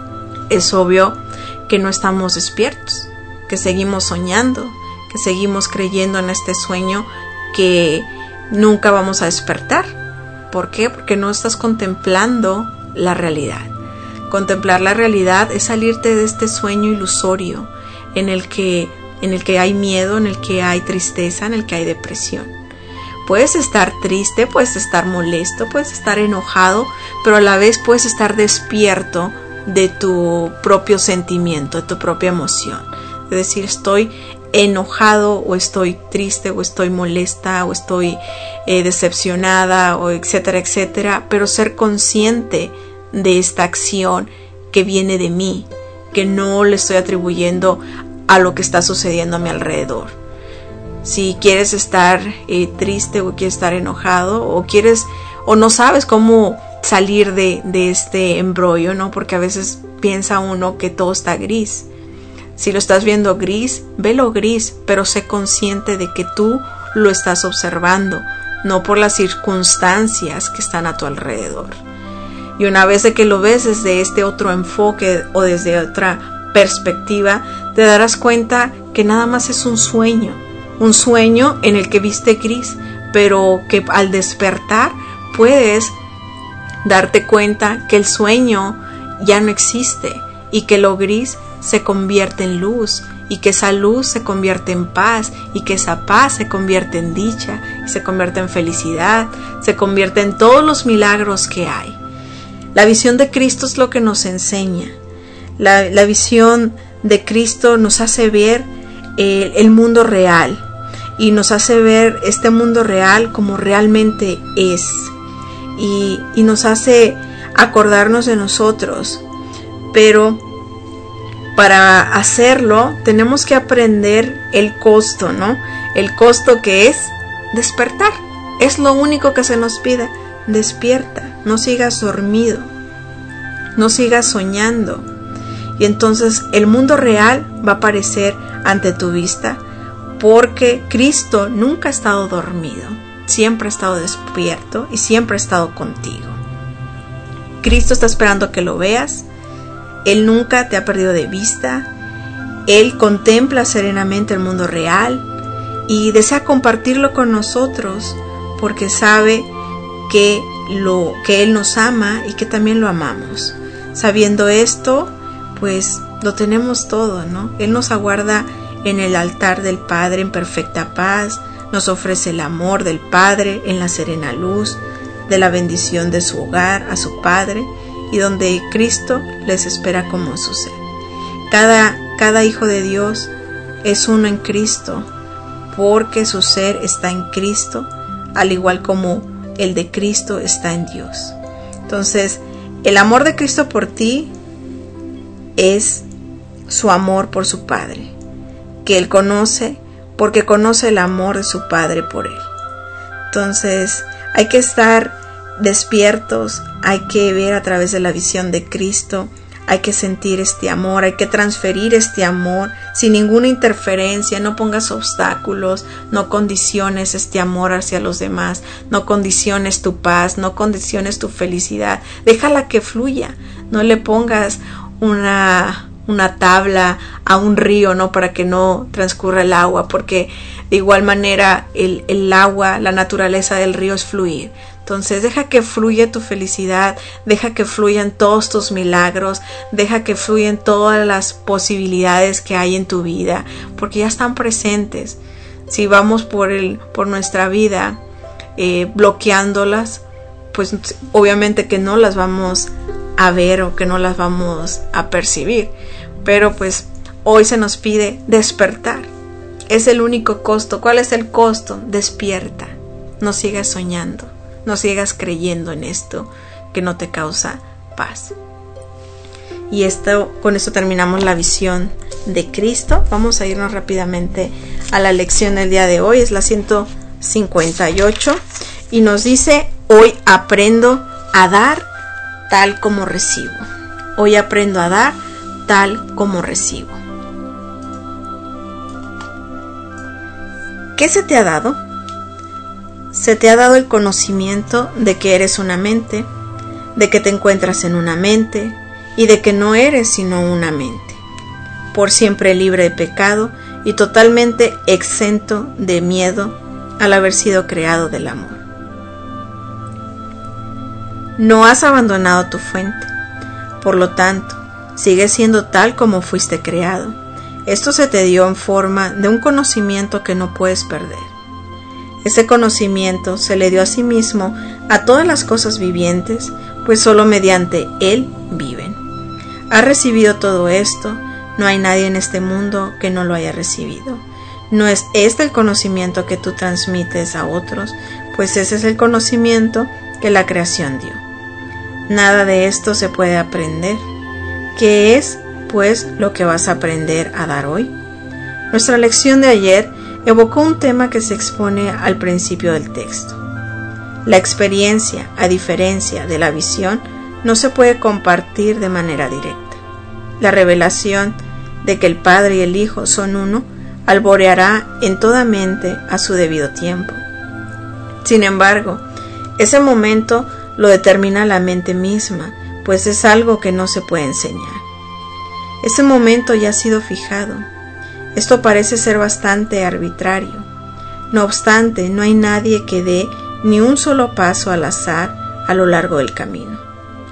C: es obvio que no estamos despiertos, que seguimos soñando, que seguimos creyendo en este sueño que nunca vamos a despertar. ¿Por qué? Porque no estás contemplando la realidad. Contemplar la realidad es salirte de este sueño ilusorio en el que, en el que hay miedo, en el que hay tristeza, en el que hay depresión. Puedes estar triste, puedes estar molesto, puedes estar enojado, pero a la vez puedes estar despierto de tu propio sentimiento, de tu propia emoción. Es decir, estoy enojado o estoy triste o estoy molesta o estoy eh, decepcionada o etcétera, etcétera, pero ser consciente de esta acción que viene de mí, que no le estoy atribuyendo a lo que está sucediendo a mi alrededor. Si quieres estar eh, triste o quieres estar enojado o quieres o no sabes cómo salir de, de este embrollo, ¿no? Porque a veces piensa uno que todo está gris. Si lo estás viendo gris, velo gris, pero sé consciente de que tú lo estás observando, no por las circunstancias que están a tu alrededor. Y una vez de que lo ves desde este otro enfoque o desde otra perspectiva, te darás cuenta que nada más es un sueño, un sueño en el que viste gris, pero que al despertar puedes darte cuenta que el sueño ya no existe y que lo gris se convierte en luz y que esa luz se convierte en paz y que esa paz se convierte en dicha y se convierte en felicidad, se convierte en todos los milagros que hay. La visión de Cristo es lo que nos enseña. La, la visión de Cristo nos hace ver eh, el mundo real y nos hace ver este mundo real como realmente es y, y nos hace acordarnos de nosotros, pero para hacerlo tenemos que aprender el costo, ¿no? El costo que es despertar. Es lo único que se nos pide. Despierta, no sigas dormido, no sigas soñando. Y entonces el mundo real va a aparecer ante tu vista porque Cristo nunca ha estado dormido. siempre ha estado despierto y siempre ha estado contigo. Cristo está esperando que lo veas. Él nunca te ha perdido de vista. Él contempla serenamente el mundo real y desea compartirlo con nosotros porque sabe que, lo, que Él nos ama y que también lo amamos. Sabiendo esto, pues lo tenemos todo, ¿no? Él nos aguarda en el altar del Padre en perfecta paz, nos ofrece el amor del Padre en la serena luz de la bendición de su hogar a su Padre y donde Cristo les espera como su ser. Cada, cada hijo de Dios es uno en Cristo porque su ser está en Cristo, al igual como el de Cristo está en Dios. Entonces, el amor de Cristo por ti es su amor por su Padre, que Él conoce porque conoce el amor de su Padre por Él. Entonces, hay que estar despiertos, hay que ver a través de la visión de Cristo, hay que sentir este amor, hay que transferir este amor sin ninguna interferencia. No pongas obstáculos, no condiciones este amor hacia los demás, no condiciones tu paz, no condiciones tu felicidad, déjala que fluya. No le pongas una, una tabla a un río, ¿no? Para que no transcurra el agua, porque de igual manera el, el agua, la naturaleza del río es fluir. Entonces deja que fluya tu felicidad, deja que fluyan todos tus milagros, deja que fluyan todas las posibilidades que hay en tu vida, porque ya están presentes. Si vamos por, el, por nuestra vida eh, bloqueándolas, pues obviamente que no las vamos a ver o que no las vamos a percibir. Pero pues hoy se nos pide despertar. Es el único costo. ¿Cuál es el costo? Despierta. No sigas soñando. No sigas creyendo en esto que no te causa paz. Y esto, con esto terminamos la visión de Cristo. Vamos a irnos rápidamente a la lección del día de hoy. Es la ciento cincuenta y ocho. Y nos dice: hoy aprendo a dar tal como recibo. Hoy aprendo a dar tal como recibo. ¿Qué se te ha dado? Se te ha dado el conocimiento de que eres una mente, de que te encuentras en una mente y de que no eres sino una mente, por siempre libre de pecado y totalmente exento de miedo al haber sido creado del amor. No has abandonado tu fuente, por lo tanto, sigues siendo tal como fuiste creado. Esto se te dio en forma de un conocimiento que no puedes perder. Ese conocimiento se le dio a sí mismo a todas las cosas vivientes, pues solo mediante él viven. Has recibido todo esto, no hay nadie en este mundo que no lo haya recibido. No es este el conocimiento que tú transmites a otros, pues ese es el conocimiento que la creación dio. Nada de esto se puede aprender. ¿Qué es, pues, lo que vas a aprender a dar hoy? Nuestra lección de ayer evocó un tema que se expone al principio del texto. La experiencia, a diferencia de la visión, no se puede compartir de manera directa. La revelación de que el Padre y el Hijo son uno alboreará en toda mente a su debido tiempo. Sin embargo, ese momento lo determina la mente misma, pues es algo que no se puede enseñar. Ese momento ya ha sido fijado. Esto parece ser bastante arbitrario. No obstante, no hay nadie que dé ni un solo paso al azar a lo largo del camino.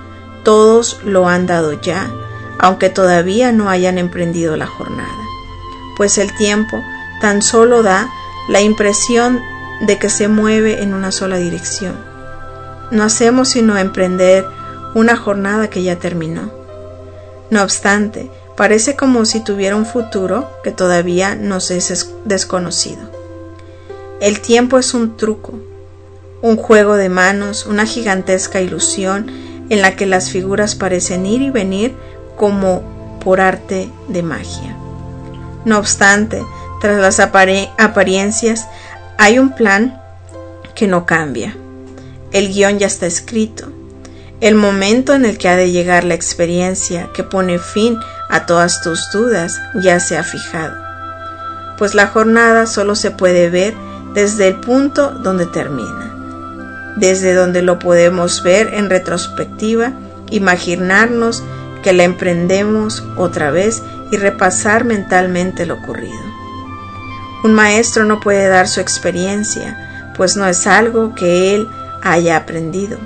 C: Todos lo han dado ya, aunque todavía no hayan emprendido la jornada, pues el tiempo tan solo da la impresión de que se mueve en una sola dirección. No hacemos sino emprender una jornada que ya terminó. No obstante, parece como si tuviera un futuro que todavía nos es desconocido. El tiempo es un truco, un juego de manos, una gigantesca ilusión en la que las figuras parecen ir y venir como por arte de magia. No obstante, tras las apare- apariencias hay un plan que no cambia. El guión ya está escrito. El momento en el que ha de llegar la experiencia que pone fin a todas tus dudas ya se ha fijado, pues la jornada solo se puede ver desde el punto donde termina, desde donde lo podemos ver en retrospectiva, imaginarnos que la emprendemos otra vez y repasar mentalmente lo ocurrido. Un maestro no puede dar su experiencia, pues no es algo que él haya aprendido.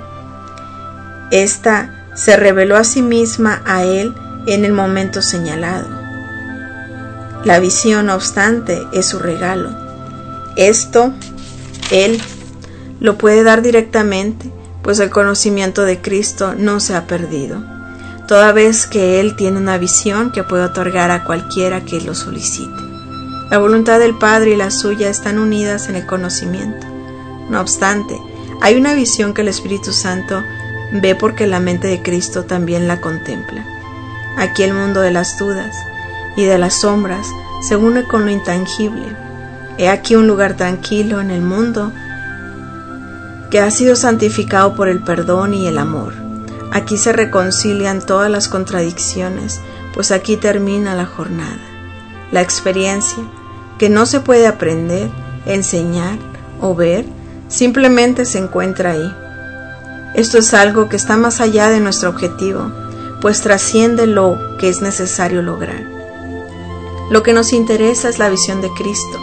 C: Esta se reveló a sí misma a él en el momento señalado. La visión, no obstante, es su regalo. Esto, él lo puede dar directamente, pues el conocimiento de Cristo no se ha perdido, toda vez que Él tiene una visión que puede otorgar a cualquiera que lo solicite. La voluntad del Padre y la suya están unidas en el conocimiento. No obstante, hay una visión que el Espíritu Santo ve porque la mente de Cristo también la contempla. Aquí el mundo de las dudas y de las sombras se une con lo intangible. He aquí un lugar tranquilo en el mundo que ha sido santificado por el perdón y el amor. Aquí se reconcilian todas las contradicciones, pues aquí termina la jornada. La experiencia, que no se puede aprender, enseñar o ver, simplemente se encuentra ahí. Esto es algo que está más allá de nuestro objetivo, pues trasciende lo que es necesario lograr. Lo que nos interesa es la visión de Cristo.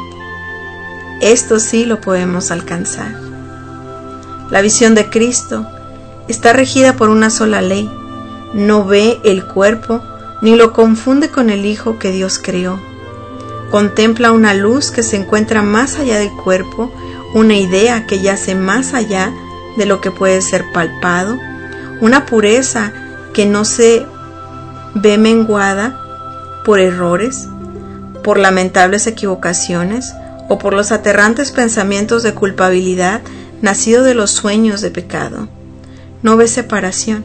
C: Esto sí lo podemos alcanzar. La visión de Cristo está regida por una sola ley. No ve el cuerpo ni lo confunde con el Hijo que Dios creó. Contempla una luz que se encuentra más allá del cuerpo, una idea que yace más allá de lo que puede ser palpado, una pureza que no se ve menguada por errores, por lamentables equivocaciones o por los aterrantes pensamientos de culpabilidad nacido de los sueños de pecado. No ve separación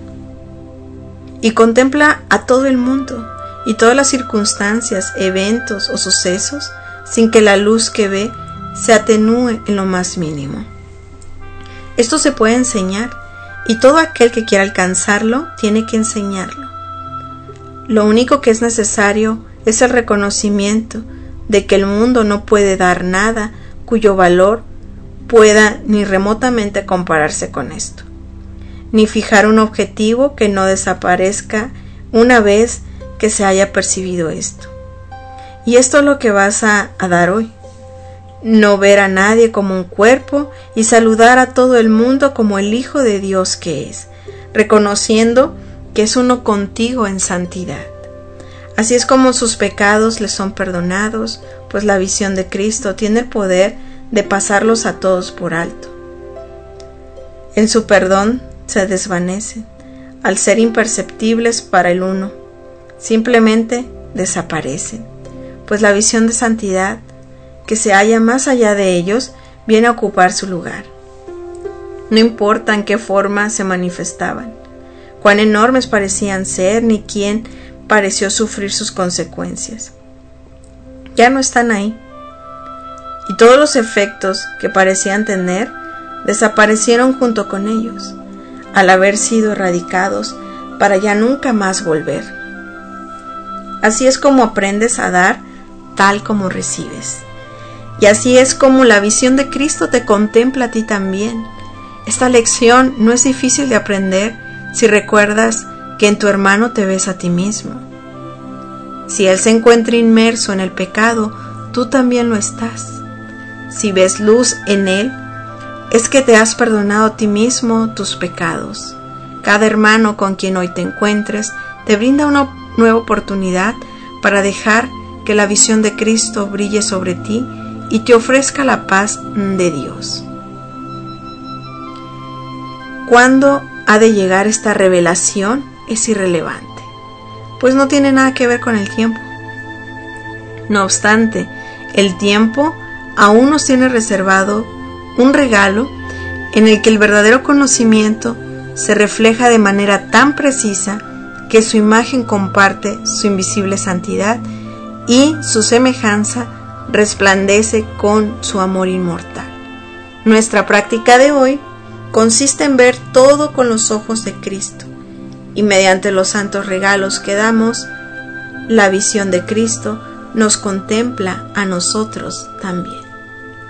C: y contempla a todo el mundo y todas las circunstancias, eventos o sucesos sin que la luz que ve se atenúe en lo más mínimo. Esto se puede enseñar y todo aquel que quiera alcanzarlo tiene que enseñarlo. Lo único que es necesario es el reconocimiento de que el mundo no puede dar nada cuyo valor pueda ni remotamente compararse con esto, ni fijar un objetivo que no desaparezca una vez que se haya percibido esto. Y esto es lo que vas a, a dar hoy. No ver a nadie como un cuerpo y saludar a todo el mundo como el Hijo de Dios que es, reconociendo que es uno contigo en santidad. Así es como sus pecados les son perdonados, pues la visión de Cristo tiene el poder de pasarlos a todos por alto. En su perdón se desvanecen, al ser imperceptibles para el uno, simplemente desaparecen, pues la visión de santidad que se halla más allá de ellos viene a ocupar su lugar. No importa en qué forma se manifestaban, cuán enormes parecían ser, ni quién pareció sufrir sus consecuencias. Ya no están ahí. Y todos los efectos que parecían tener desaparecieron junto con ellos, al haber sido erradicados para ya nunca más volver. Así es como aprendes a dar tal como recibes. Y así es como la visión de Cristo te contempla a ti también. Esta lección no es difícil de aprender si recuerdas que en tu hermano te ves a ti mismo. Si él se encuentra inmerso en el pecado, tú también lo estás. Si ves luz en él, es que te has perdonado a ti mismo tus pecados. Cada hermano con quien hoy te encuentres te brinda una nueva oportunidad para dejar que la visión de Cristo brille sobre ti y te ofrezca la paz de Dios. ¿Cuándo ha de llegar esta revelación? Es irrelevante, pues no tiene nada que ver con el tiempo. No obstante, el tiempo aún nos tiene reservado un regalo en el que el verdadero conocimiento se refleja de manera tan precisa que su imagen comparte su invisible santidad y su semejanza resplandece con su amor inmortal. Nuestra práctica de hoy consiste en ver todo con los ojos de Cristo y mediante los santos regalos que damos, la visión de Cristo nos contempla a nosotros también.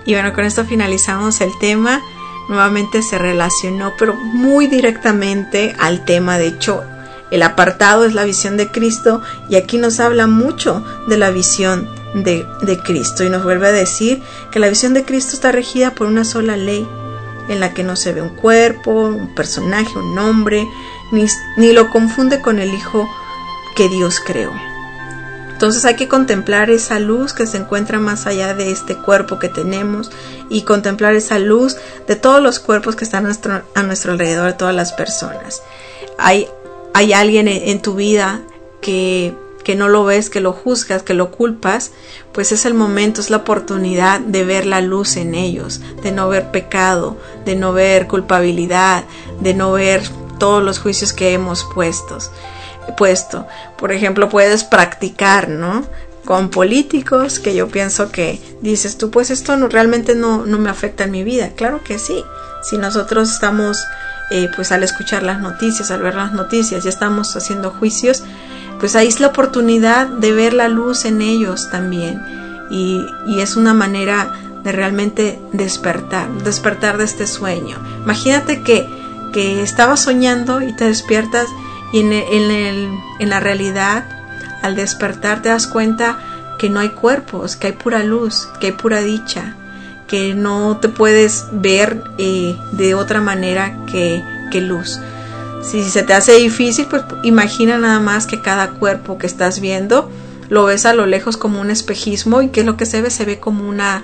C: Y bueno, con esto finalizamos el tema. Nuevamente se relacionó, pero muy directamente al tema. De hecho, el apartado es la visión de Cristo, y aquí nos habla mucho de la visión de, de Cristo, y nos vuelve a decir que la visión de Cristo está regida por una sola ley, en la que no se ve un cuerpo, un personaje, un nombre, ni, ni lo confunde con el Hijo que Dios creó. Entonces hay que contemplar esa luz que se encuentra más allá de este cuerpo que tenemos, y contemplar esa luz de todos los cuerpos que están a nuestro, a nuestro alrededor, de todas las personas. Hay, hay alguien en, en tu vida que, que no lo ves, que lo juzgas, que lo culpas, pues es el momento, es la oportunidad de ver la luz en ellos, de no ver pecado, de no ver culpabilidad, de no ver todos los juicios que hemos puestos. puesto. Por ejemplo, puedes practicar, ¿no?, con políticos, que yo pienso que dices tú, pues esto no, realmente no, no me afecta en mi vida. Claro que sí. Si nosotros estamos, eh, pues al escuchar las noticias, al ver las noticias, ya estamos haciendo juicios, pues ahí es la oportunidad de ver la luz en ellos también. Y, y es una manera de realmente despertar, despertar de este sueño. Imagínate que, que estabas soñando y te despiertas, y en, el, en, el, en la realidad, al despertar, te das cuenta que no hay cuerpos, que hay pura luz, que hay pura dicha, que no te puedes ver eh, de otra manera que, que luz. Si se te hace difícil, pues imagina nada más que cada cuerpo que estás viendo lo ves a lo lejos como un espejismo, y que lo que se ve, se ve como una,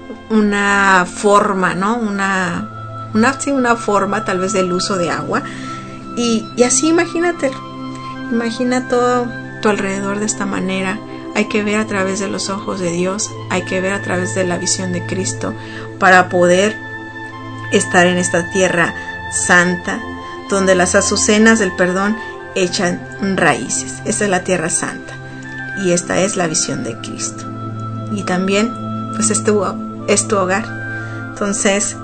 C: una forma, ¿no? Una, una, sí, una forma tal vez de luz o de agua. Y, y así imagínate, imagina todo tu alrededor de esta manera. Hay que ver a través de los ojos de Dios, hay que ver a través de la visión de Cristo, para poder estar en esta tierra santa, donde las azucenas del perdón echan raíces. Esa es la tierra santa, y esta es la visión de Cristo. Y también, pues es tu, es tu hogar. Entonces,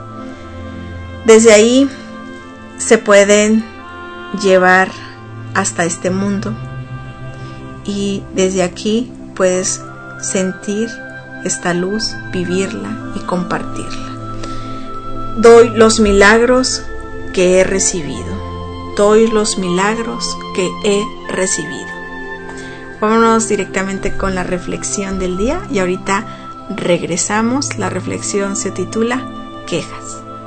C: desde ahí se pueden llevar hasta este mundo, y desde aquí puedes sentir esta luz, vivirla y compartirla. Doy los milagros que he recibido, doy los milagros que he recibido. Vámonos directamente con la reflexión del día, y ahorita regresamos. La reflexión se titula Quejas.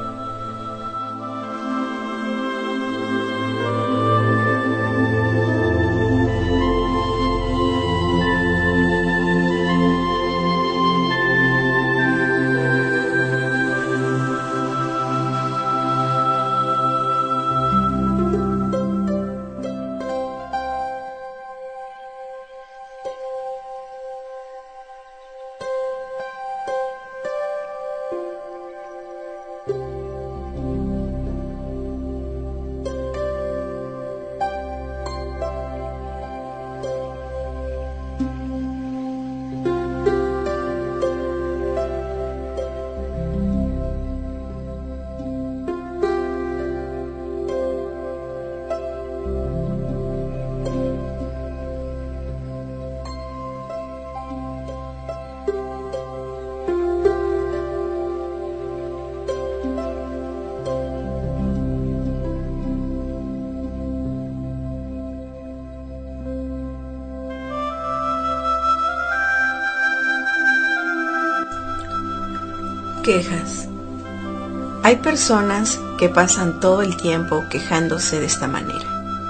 C: Quejas. Hay personas que pasan todo el tiempo quejándose de esta manera.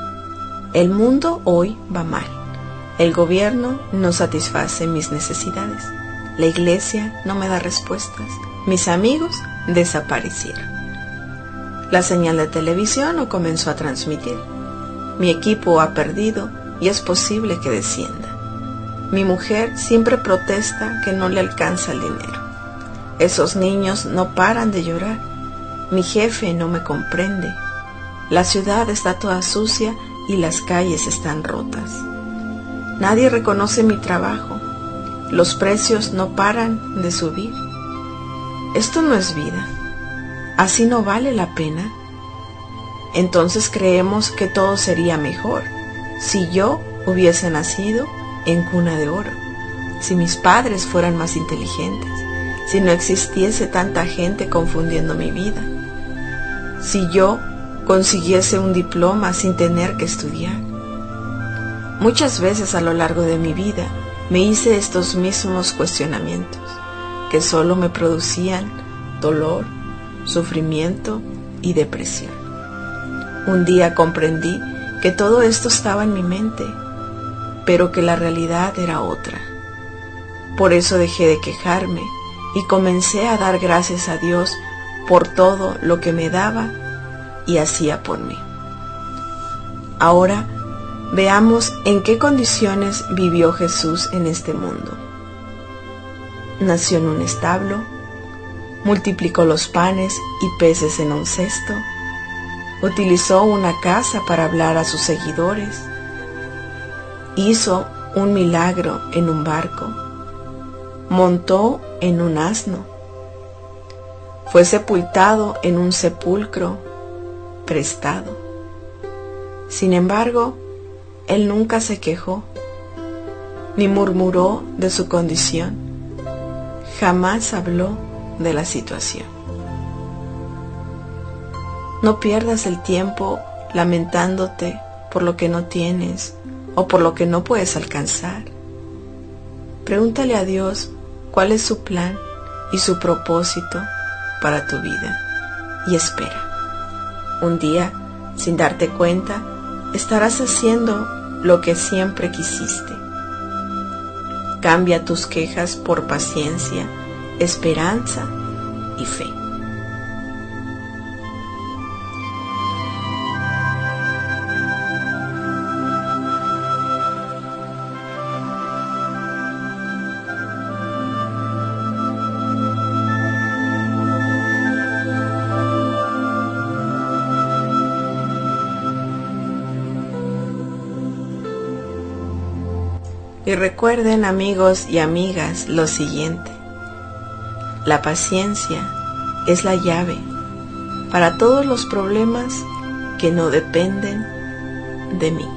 C: El mundo hoy va mal. El gobierno no satisface mis necesidades. La iglesia no me da respuestas. Mis amigos desaparecieron. La señal de televisión no comenzó a transmitir. Mi equipo ha perdido y es posible que descienda. Mi mujer siempre protesta que no le alcanza el dinero. Esos niños no paran de llorar. Mi jefe no me comprende. La ciudad está toda sucia y las calles están rotas. Nadie reconoce mi trabajo. Los precios no paran de subir. Esto no es vida. ¿Así no vale la pena? Entonces creemos que todo sería mejor si yo hubiese nacido en cuna de oro, si mis padres fueran más inteligentes, si no existiese tanta gente confundiendo mi vida? Si yo consiguiese un diploma sin tener que estudiar. Muchas veces a lo largo de mi vida me hice estos mismos cuestionamientos, que solo me producían dolor, sufrimiento y depresión. Un día comprendí que todo esto estaba en mi mente, pero que la realidad era otra. Por eso dejé de quejarme y comencé a dar gracias a Dios por todo lo que me daba y hacía por mí. Ahora veamos en qué condiciones vivió Jesús en este mundo. Nació en un establo, multiplicó los panes y peces en un cesto, utilizó una casa para hablar a sus seguidores, hizo un milagro en un barco, montó en un asno, fue sepultado en un sepulcro prestado. Sin embargo, él nunca se quejó, ni murmuró de su condición, jamás habló de la situación. No pierdas el tiempo lamentándote por lo que no tienes o por lo que no puedes alcanzar. Pregúntale a Dios cuál es su plan y su propósito para tu vida y espera. Un día, sin darte cuenta, estarás haciendo lo que siempre quisiste. Cambia tus quejas por paciencia, esperanza y fe. Y recuerden, amigos y amigas, lo siguiente: la paciencia es la llave para todos los problemas que no dependen de mí.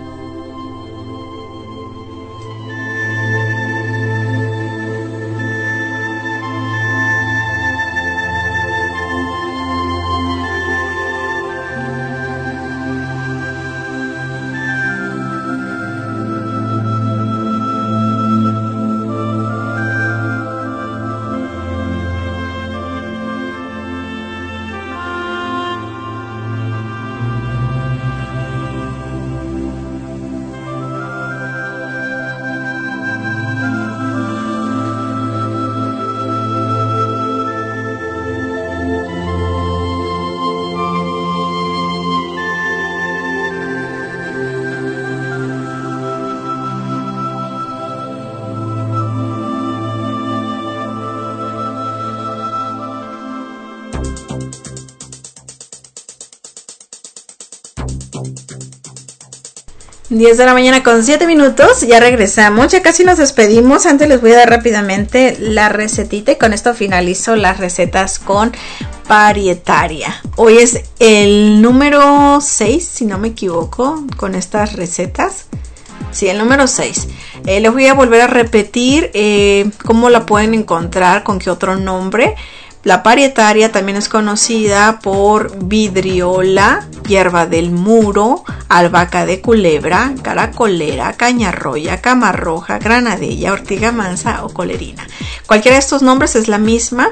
C: diez de la mañana con siete minutos, ya regresamos, ya casi nos despedimos. Antes les voy a dar rápidamente la recetita y con esto finalizo las recetas con Parietaria. Hoy es el número seis, si no me equivoco, con estas recetas. Sí, el número seis. Eh, les voy a volver a repetir eh, cómo la pueden encontrar, con qué otro nombre. La Parietaria también es conocida por vidriola, hierba del muro, albahaca de culebra, caracolera, cañarroya, camarroja, granadella, ortiga mansa o colerina. Cualquiera de estos nombres es la misma.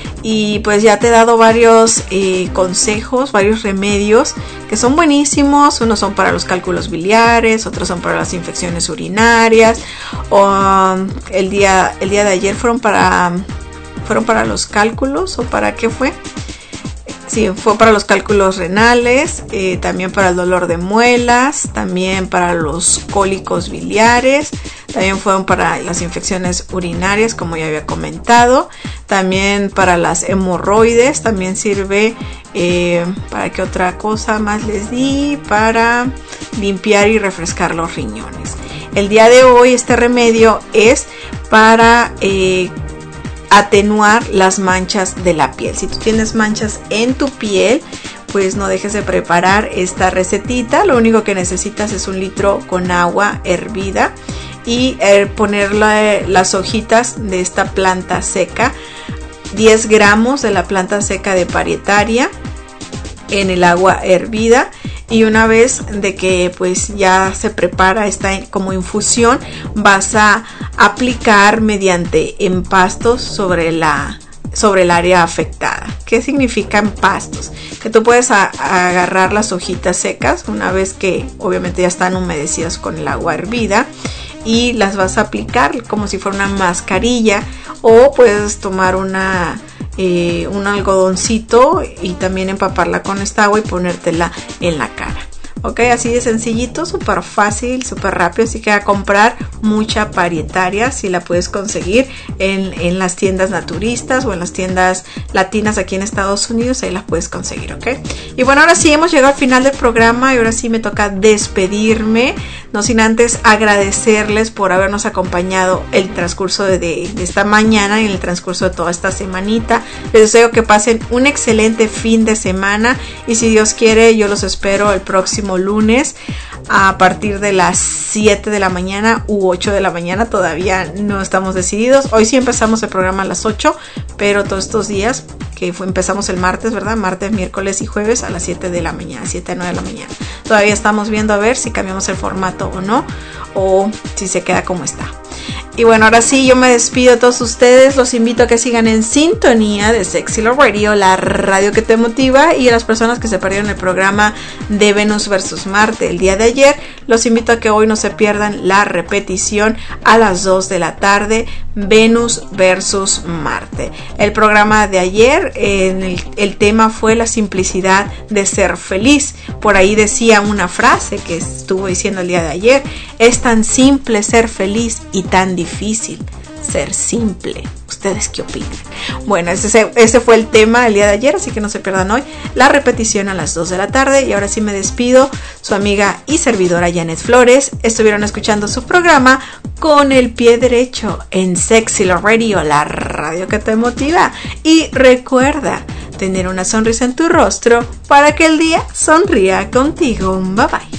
C: Y pues ya te he dado varios eh, consejos, varios remedios que son buenísimos. Unos son para los cálculos biliares, otros son para las infecciones urinarias. O, um, el, día, el día de ayer fueron para... ¿Fueron para los cálculos o para qué fue? Sí, fue para los cálculos renales, eh, también para el dolor de muelas, también para los cólicos biliares, también fueron para las infecciones urinarias, como ya había comentado, también para las hemorroides, también sirve, eh, ¿para qué otra cosa más les di? Para limpiar y refrescar los riñones. El día de hoy este remedio es para... Eh, atenuar las manchas de la piel. Si tú tienes manchas en tu piel, pues no dejes de preparar esta recetita. Lo único que necesitas es un litro con agua hervida y eh, ponerle las hojitas de esta planta seca diez gramos de la planta seca de parietaria en el agua hervida. Y una vez de que pues ya se prepara esta como infusión, vas a aplicar mediante empastos sobre la sobre el área afectada. ¿Qué significa empastos? Que tú puedes a, a agarrar las hojitas secas una vez que obviamente ya están humedecidas con el agua hervida y las vas a aplicar como si fuera una mascarilla, o puedes tomar una Eh, un algodoncito y también empaparla con esta agua y ponértela en la cara. Ok, así de sencillito, súper fácil, súper rápido. Así que a comprar mucha parietaria si la puedes conseguir en, en las tiendas naturistas o en las tiendas latinas aquí en Estados Unidos, ahí las puedes conseguir, ok. Y bueno, ahora sí hemos llegado al final del programa y ahora sí me toca despedirme, no sin antes agradecerles por habernos acompañado el transcurso de, de, de esta mañana y en el transcurso de toda esta semanita. Les deseo que pasen un excelente fin de semana y si Dios quiere yo los espero el próximo lunes a partir de las siete de la mañana u ocho de la mañana. Todavía no estamos decididos. Hoy sí empezamos el programa a las ocho, pero todos estos días que fue, empezamos el martes, ¿verdad? Martes, miércoles y jueves a las siete de la mañana, siete a nueve de la mañana. Todavía estamos viendo a ver si cambiamos el formato o no, o si se queda como está. Y bueno, ahora sí, yo me despido de todos ustedes. Los invito a que sigan en sintonía de Sexy Love Radio, la radio que te motiva. Y a las personas que se perdieron el programa de Venus versus Marte el día de ayer, los invito a que hoy no se pierdan la repetición a las dos de la tarde, Venus versus Marte. El programa de ayer, en el, el tema fue la simplicidad de ser feliz. Por ahí decía una frase que estuvo diciendo el día de ayer: es tan simple ser feliz y tan difícil ser simple. ¿Ustedes qué opinan? Bueno, ese, ese fue el tema del día de ayer, así que no se pierdan hoy la repetición a las dos de la tarde. Y ahora sí me despido, su amiga y servidora Janet Flores. Estuvieron escuchando su programa Con el Pie Derecho en Sexy Love Radio, la radio que te motiva. Y recuerda tener una sonrisa en tu rostro para que el día sonría contigo. Bye bye.